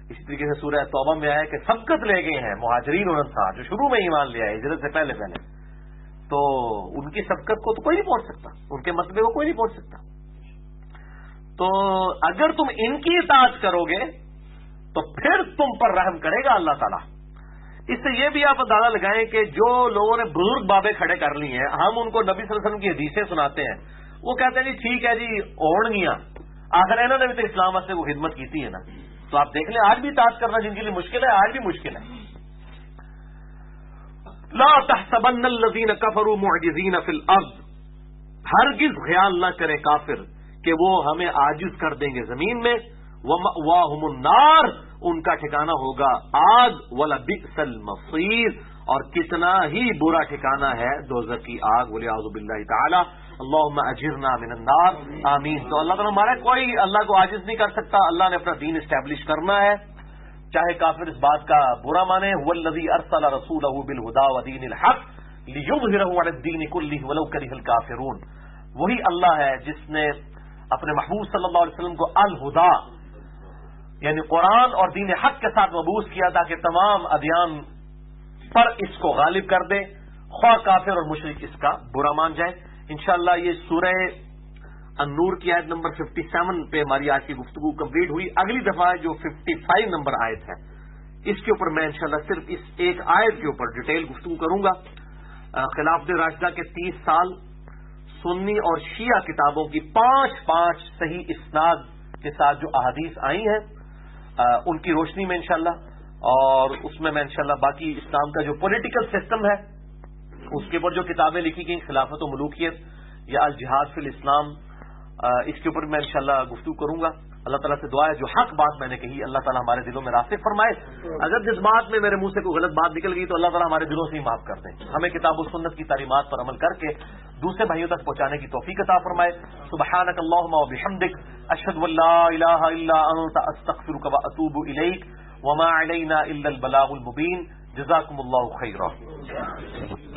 اسی طریقے سے سورہ توبہ میں آیا کہ سبقت لے گئے ہیں مہاجرین اور انصار جو شروع میں ایمان لے آئے ہجرت سے پہلے تو ان کی سبقت کو تو کوئی نہیں پہنچ سکتا، ان کے مرتبے کو کوئی نہیں پہنچ سکتا. تو اگر تم ان کی اطاعت کرو گے تو پھر تم پر رحم کرے گا اللہ تعالیٰ. اس سے یہ بھی آپ اندازہ لگائیں کہ جو لوگوں نے بزرگ بابے کھڑے کر لی ہیں، ہم ان کو نبی صلی اللہ علیہ وسلم کی حدیثیں سناتے ہیں، وہ کہتے ہیں جی ٹھیک ہے جی اون گیا، آخر انہوں نے بھی تو اسلام واسطے وہ خدمت کی ہے نا. تو آپ دیکھ لیں آج بھی اطاعت کرنا جن کے لیے مشکل ہے، آج بھی مشکل ہے. لا تحسبن الذین کفروا معجزین فی الارض، ہرگز خیال نہ کرے کافر کہ وہ ہمیں عاجز کر دیں گے زمین میں. ومأواہم النار، ان کا ٹھکانہ ہوگا آگ. ولبئس المصیر، اور کتنا ہی برا ٹھکانہ ہے دوزخ کی آگ. والعیاذ باللہ تعالی. اللہم اجرنا من النار، آمین. تو اللہ تعالیٰ ہمارا کوئی اللہ کو عاجز نہیں کر سکتا. اللہ نے اپنا دین اسٹیبلش کرنا ہے، چاہے کافر اس بات کا برا مانے. هو الذی ارسل رسولہ بالہدی ودین الحق لیظہرہ علی الدین کلہ ولو کرہ الکافرون. وہی اللہ ہے جس نے اپنے محبوب صلی اللہ علیہ وسلم کو الہدا یعنی قرآن اور دین حق کے ساتھ مبعوث کیا تاکہ تمام ادیان پر اس کو غالب کر دے، خواہ کافر اور مشرک اس کا برا مان جائے. انشاءاللہ یہ سورہ النور کی آیت نمبر 57 پہ ہماری آج کی گفتگو کمپلیٹ ہوئی. اگلی دفعہ جو 55 نمبر آیت ہے اس کے اوپر میں انشاءاللہ صرف اس ایک آیت کے اوپر ڈیٹیل گفتگو کروں گا. خلافت راشدہ کے 30 سال سنی اور شیعہ کتابوں کی 5 صحیح اسناد کے ساتھ جو احادیث آئی ہیں ان کی روشنی میں انشاءاللہ، اور اس میں انشاءاللہ باقی اسلام کا جو پولیٹیکل سسٹم ہے اس کے اوپر جو کتابیں لکھی گئیں، خلافت و ملوکیت یا الجہاد فی الاسلام، اس کے اوپر میں انشاءاللہ گفتگو کروں گا. اللہ تعالیٰ سے دعا ہے جو حق بات میں نے کہی اللہ تعالیٰ ہمارے دلوں میں راسخ فرمائے. اگر جس بات میں میرے منہ سے کوئی غلط بات نکل گئی تو اللہ تعالیٰ ہمارے دلوں سے ہی معاف کر دیں. ہمیں کتاب و سنت کی تعلیمات پر عمل کر کے دوسرے بھائیوں تک پہنچانے کی توفیق عطا فرمائے. سبحانک اللہم و بحمدک، اشہد ان لا الہ الا انت، استغفرک و اتوب الیک، وما علینا الا البلاغ المبین. جزاکم اللہ خیرا.